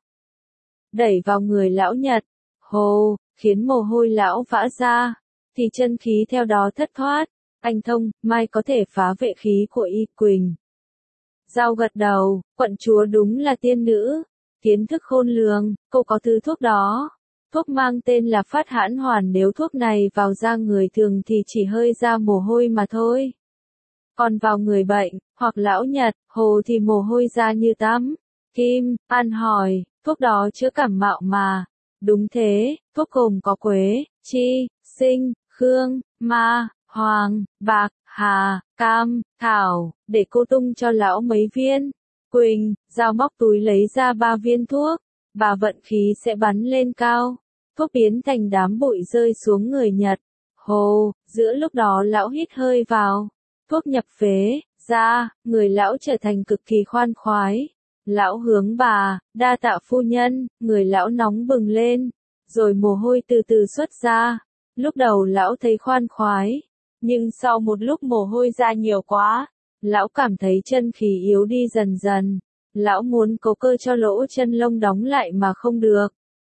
Đẩy vào người lão Nhật, hồ, khiến mồ hôi lão vã ra, thì chân khí theo đó thất thoát. Anh thông, Mai có thể phá vệ khí của Y Quỳnh. Giao gật đầu, quận chúa đúng là tiên nữ, kiến thức khôn lường, cô có thứ thuốc đó. Thuốc mang tên là phát hãn hoàn, nếu thuốc này vào da người thường thì chỉ hơi ra mồ hôi mà thôi. Còn vào người bệnh, hoặc lão Nhật, hồ thì mồ hôi ra như tắm. Kim, An hỏi, thuốc đó chữa cảm mạo mà. Đúng thế, thuốc gồm có quế, chi, sinh, khương, ma, hoàng, bạc, hà, cam, thảo, để cô tung cho lão mấy viên. Quỳnh, Giao móc túi lấy ra ba viên thuốc, bà vận khí sẽ bắn lên cao. Thuốc biến thành đám bụi rơi xuống người Nhật. Hồ, giữa lúc đó lão hít hơi vào. Thuốc nhập phế, ra, người lão trở thành cực kỳ khoan khoái. Lão hướng bà, đa tạ phu nhân, người lão nóng bừng lên, rồi mồ hôi từ từ xuất ra. Lúc đầu lão thấy khoan khoái, nhưng sau một lúc mồ hôi ra nhiều quá, lão cảm thấy chân khí yếu đi dần dần. Lão muốn cố cơ cho lỗ chân lông đóng lại mà không được.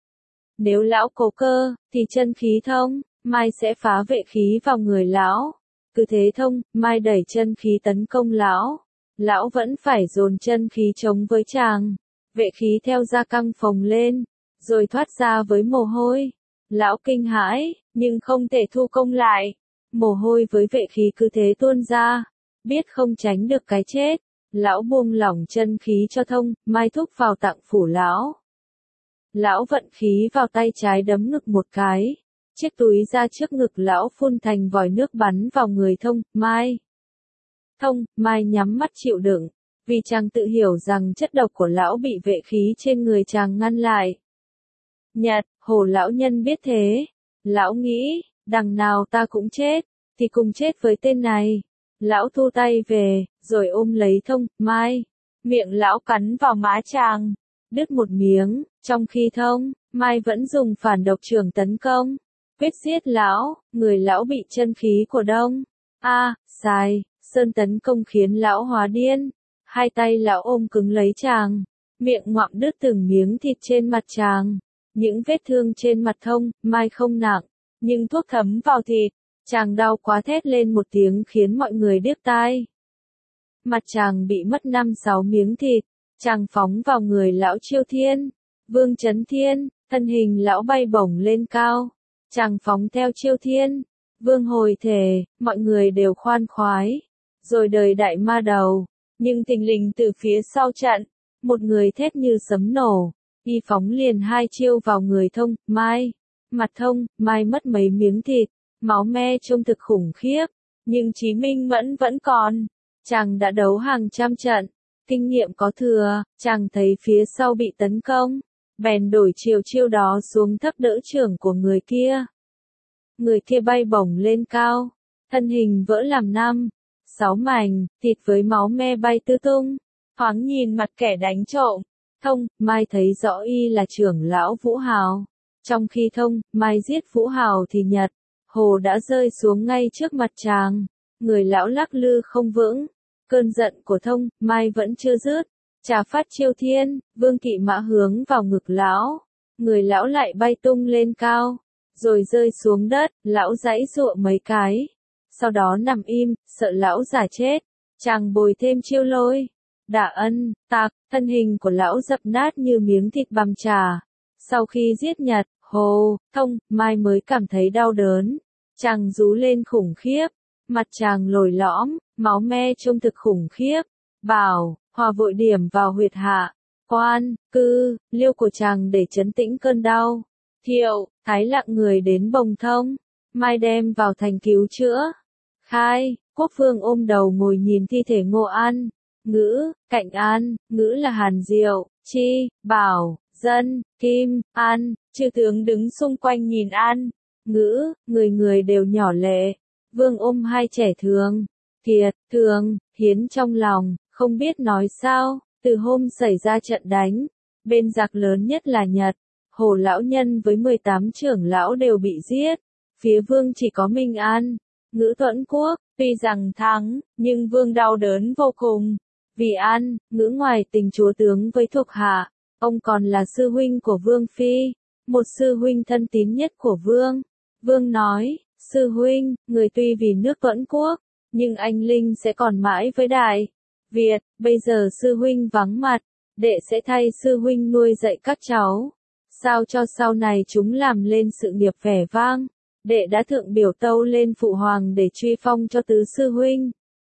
Nếu lão cố cơ, thì chân khí thông, Mai sẽ phá vệ khí vào người lão. Cứ thế thông, Mai đẩy chân khí tấn công lão. Lão vẫn phải dồn chân khí chống với chàng. Vệ khí theo da căng phồng lên, rồi thoát ra với mồ hôi. Lão kinh hãi, nhưng không thể thu công lại. Mồ hôi với vệ khí cứ thế tuôn ra. Biết không tránh được cái chết. Lão buông lỏng chân khí cho thông, Mai thúc vào tạng phủ lão. Lão vận khí vào tay trái đấm ngực một cái. Chiếc túi ra trước ngực lão phun thành vòi nước bắn vào người thông, Mai. Thông, Mai nhắm mắt chịu đựng, vì chàng tự hiểu rằng chất độc của lão bị vệ khí trên người chàng ngăn lại. Nhật, Hồ lão nhân biết thế. Lão nghĩ, đằng nào ta cũng chết, thì cùng chết với tên này. Lão thu tay về, rồi ôm lấy thông, Mai. Miệng lão cắn vào má chàng, đứt một miếng, trong khi thông, Mai vẫn dùng phản độc trưởng tấn công. Quyết giết lão, người lão bị chân khí của đông. A, sai, Sơn tấn công khiến lão hóa điên. Hai tay lão ôm cứng lấy chàng, miệng ngoạm đứt từng miếng thịt trên mặt chàng. Những vết thương trên mặt thông, Mai không nặng, nhưng thuốc thấm vào thịt. Chàng đau quá thét lên một tiếng khiến mọi người điếc tai. Mặt chàng bị mất năm sáu miếng thịt, chàng phóng vào người lão Chiêu Thiên, Vương Chấn Thiên, thân hình lão bay bổng lên cao. Chàng phóng theo Chiêu Thiên, Vương hồi thể, mọi người đều khoan khoái. Rồi đời đại ma đầu, nhưng thình lình từ phía sau trận, một người thét như sấm nổ, y phóng liền hai chiêu vào người thông, Mai. Mặt thông, Mai mất mấy miếng thịt, máu me trông thực khủng khiếp, nhưng trí minh mẫn vẫn còn. Chàng đã đấu hàng trăm trận, kinh nghiệm có thừa, chàng thấy phía sau bị tấn công, bèn đổi chiều chiêu đó xuống thấp đỡ trưởng của người kia. Người kia bay bổng lên cao, thân hình vỡ làm năm, sáu mảnh, thịt với máu me bay tứ tung. Thoáng nhìn mặt kẻ đánh trộm, thông, Mai thấy rõ y là trưởng lão Vũ Hào. Trong khi thông, Mai giết Vũ Hào thì Nhật, Hồ đã rơi xuống ngay trước mặt chàng. Người lão lắc lư không vững. Cơn giận của thông, Mai vẫn chưa dứt. Trà phát Chiêu Thiên, Vương Kỵ Mã hướng vào ngực lão. Người lão lại bay tung lên cao, rồi rơi xuống đất, lão giãy giụa mấy cái. Sau đó nằm im, sợ lão giả chết. Chàng bồi thêm chiêu lôi, đả ân, tạc, thân hình của lão dập nát như miếng thịt bằm trà. Sau khi giết Nhật, Hồ, thông, Mai mới cảm thấy đau đớn. Chàng rú lên khủng khiếp, mặt chàng lồi lõm, máu me trông thực khủng khiếp. Bảo, Hòa vội điểm vào huyệt hạ, quan, cư, liêu của chàng để trấn tĩnh cơn đau. Thiệu, Thái lặng người đến bồng thông, Mai đem vào thành cứu chữa. Khai, Quốc vương ôm đầu ngồi nhìn thi thể Ngô An. Ngữ, Cạnh An, Ngữ là Hàn Diệu, Chi, Bảo, Dân, Kim, An, chư tướng đứng xung quanh nhìn An. Ngữ, người người đều nhỏ lệ. Vương ôm hai trẻ thường. Kiệt, Thường, Hiến trong lòng, không biết nói sao, từ hôm xảy ra trận đánh, bên giặc lớn nhất là Nhật, Hồ lão nhân với mười tám trưởng lão đều bị giết, phía vương chỉ có Minh An, Ngữ Thuẫn Quốc, tuy rằng thắng, nhưng vương đau đớn vô cùng. Vì An, Ngữ ngoài tình chúa tướng với thuộc hạ, ông còn là sư huynh của Vương Phi, một sư huynh thân tín nhất của Vương. Vương nói, sư huynh, người tuy vì nước Thuẫn Quốc, nhưng anh Linh sẽ còn mãi với Đại Việt, bây giờ sư huynh vắng mặt, đệ sẽ thay sư huynh nuôi dạy các cháu, sao cho sau này chúng làm lên sự nghiệp vẻ vang. Đệ đã thượng biểu tâu lên phụ hoàng để truy phong cho tứ sư huynh.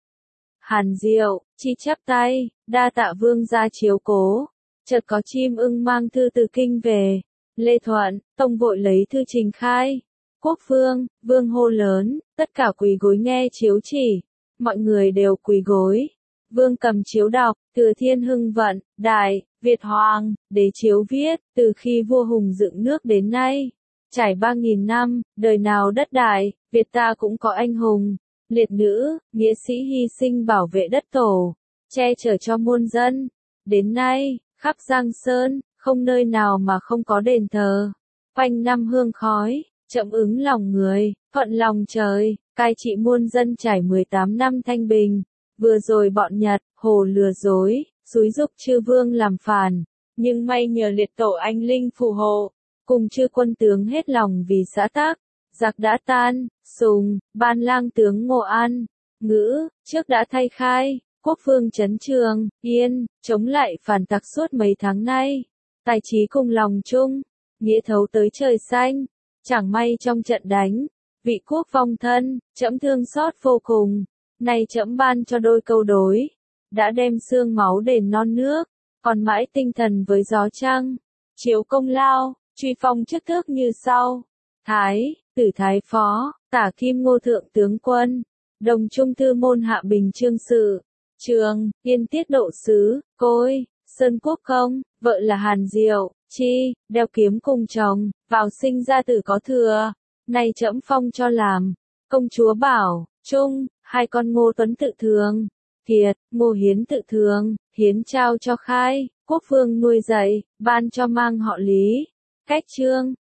Hàn Diệu, Chi chắp tay, đa tạ vương gia chiếu cố. Chợt có chim ưng mang thư từ kinh về. Lê Thuận, tông vội lấy thư trình khai. Quốc vương, vương hô lớn, tất cả quỳ gối nghe chiếu chỉ. Mọi người đều quỳ gối. Vương cầm chiếu đọc, Thừa Thiên Hưng Vận, Đại Việt Hoàng, đế chiếu viết, từ khi vua Hùng dựng nước đến nay, trải ba nghìn năm, đời nào đất Đại Việt ta cũng có anh hùng, liệt nữ, nghĩa sĩ hy sinh bảo vệ đất tổ, che chở cho muôn dân. Đến nay, khắp Giang Sơn, không nơi nào mà không có đền thờ. Quanh năm hương khói, chậm ứng lòng người, thuận lòng trời, cai trị muôn dân trải mười tám năm thanh bình. Vừa rồi bọn Nhật, Hồ lừa dối, xúi giục chư vương làm phản, nhưng may nhờ liệt tổ anh Linh phù hộ, cùng chư quân tướng hết lòng vì xã tắc, giặc đã tan, Sùng, ban lang tướng Ngô An, Ngữ, trước đã thay khai, quốc vương trấn Trường, Yên, chống lại phản tặc suốt mấy tháng nay, tài trí cùng lòng chung, nghĩa thấu tới trời xanh, chẳng may trong trận đánh, vị quốc vong thân, trẫm thương xót vô cùng. Nay trẫm ban cho đôi câu đối, đã đem xương máu đền non nước, còn mãi tinh thần với gió trăng, chiếu công lao, truy phong chức tước như sau. Thái, Tử Thái Phó, Tả Kim Ngô Thượng Tướng Quân, Đồng Trung Thư Môn Hạ Bình Chương Sự, Trường, Yên Tiết Độ Sứ, Côi, Sơn Quốc Công, vợ là Hàn Diệu, Chi, đeo kiếm cùng chồng, vào sinh ra tử có thừa, nay trẫm phong cho làm, công chúa Bảo, Trung, hai con Ngô Tuấn tự thường, Kiệt, Ngô Hiến tự thường, Hiến trao cho Khai, quốc vương nuôi dạy, ban cho mang họ Lý, cách Trương,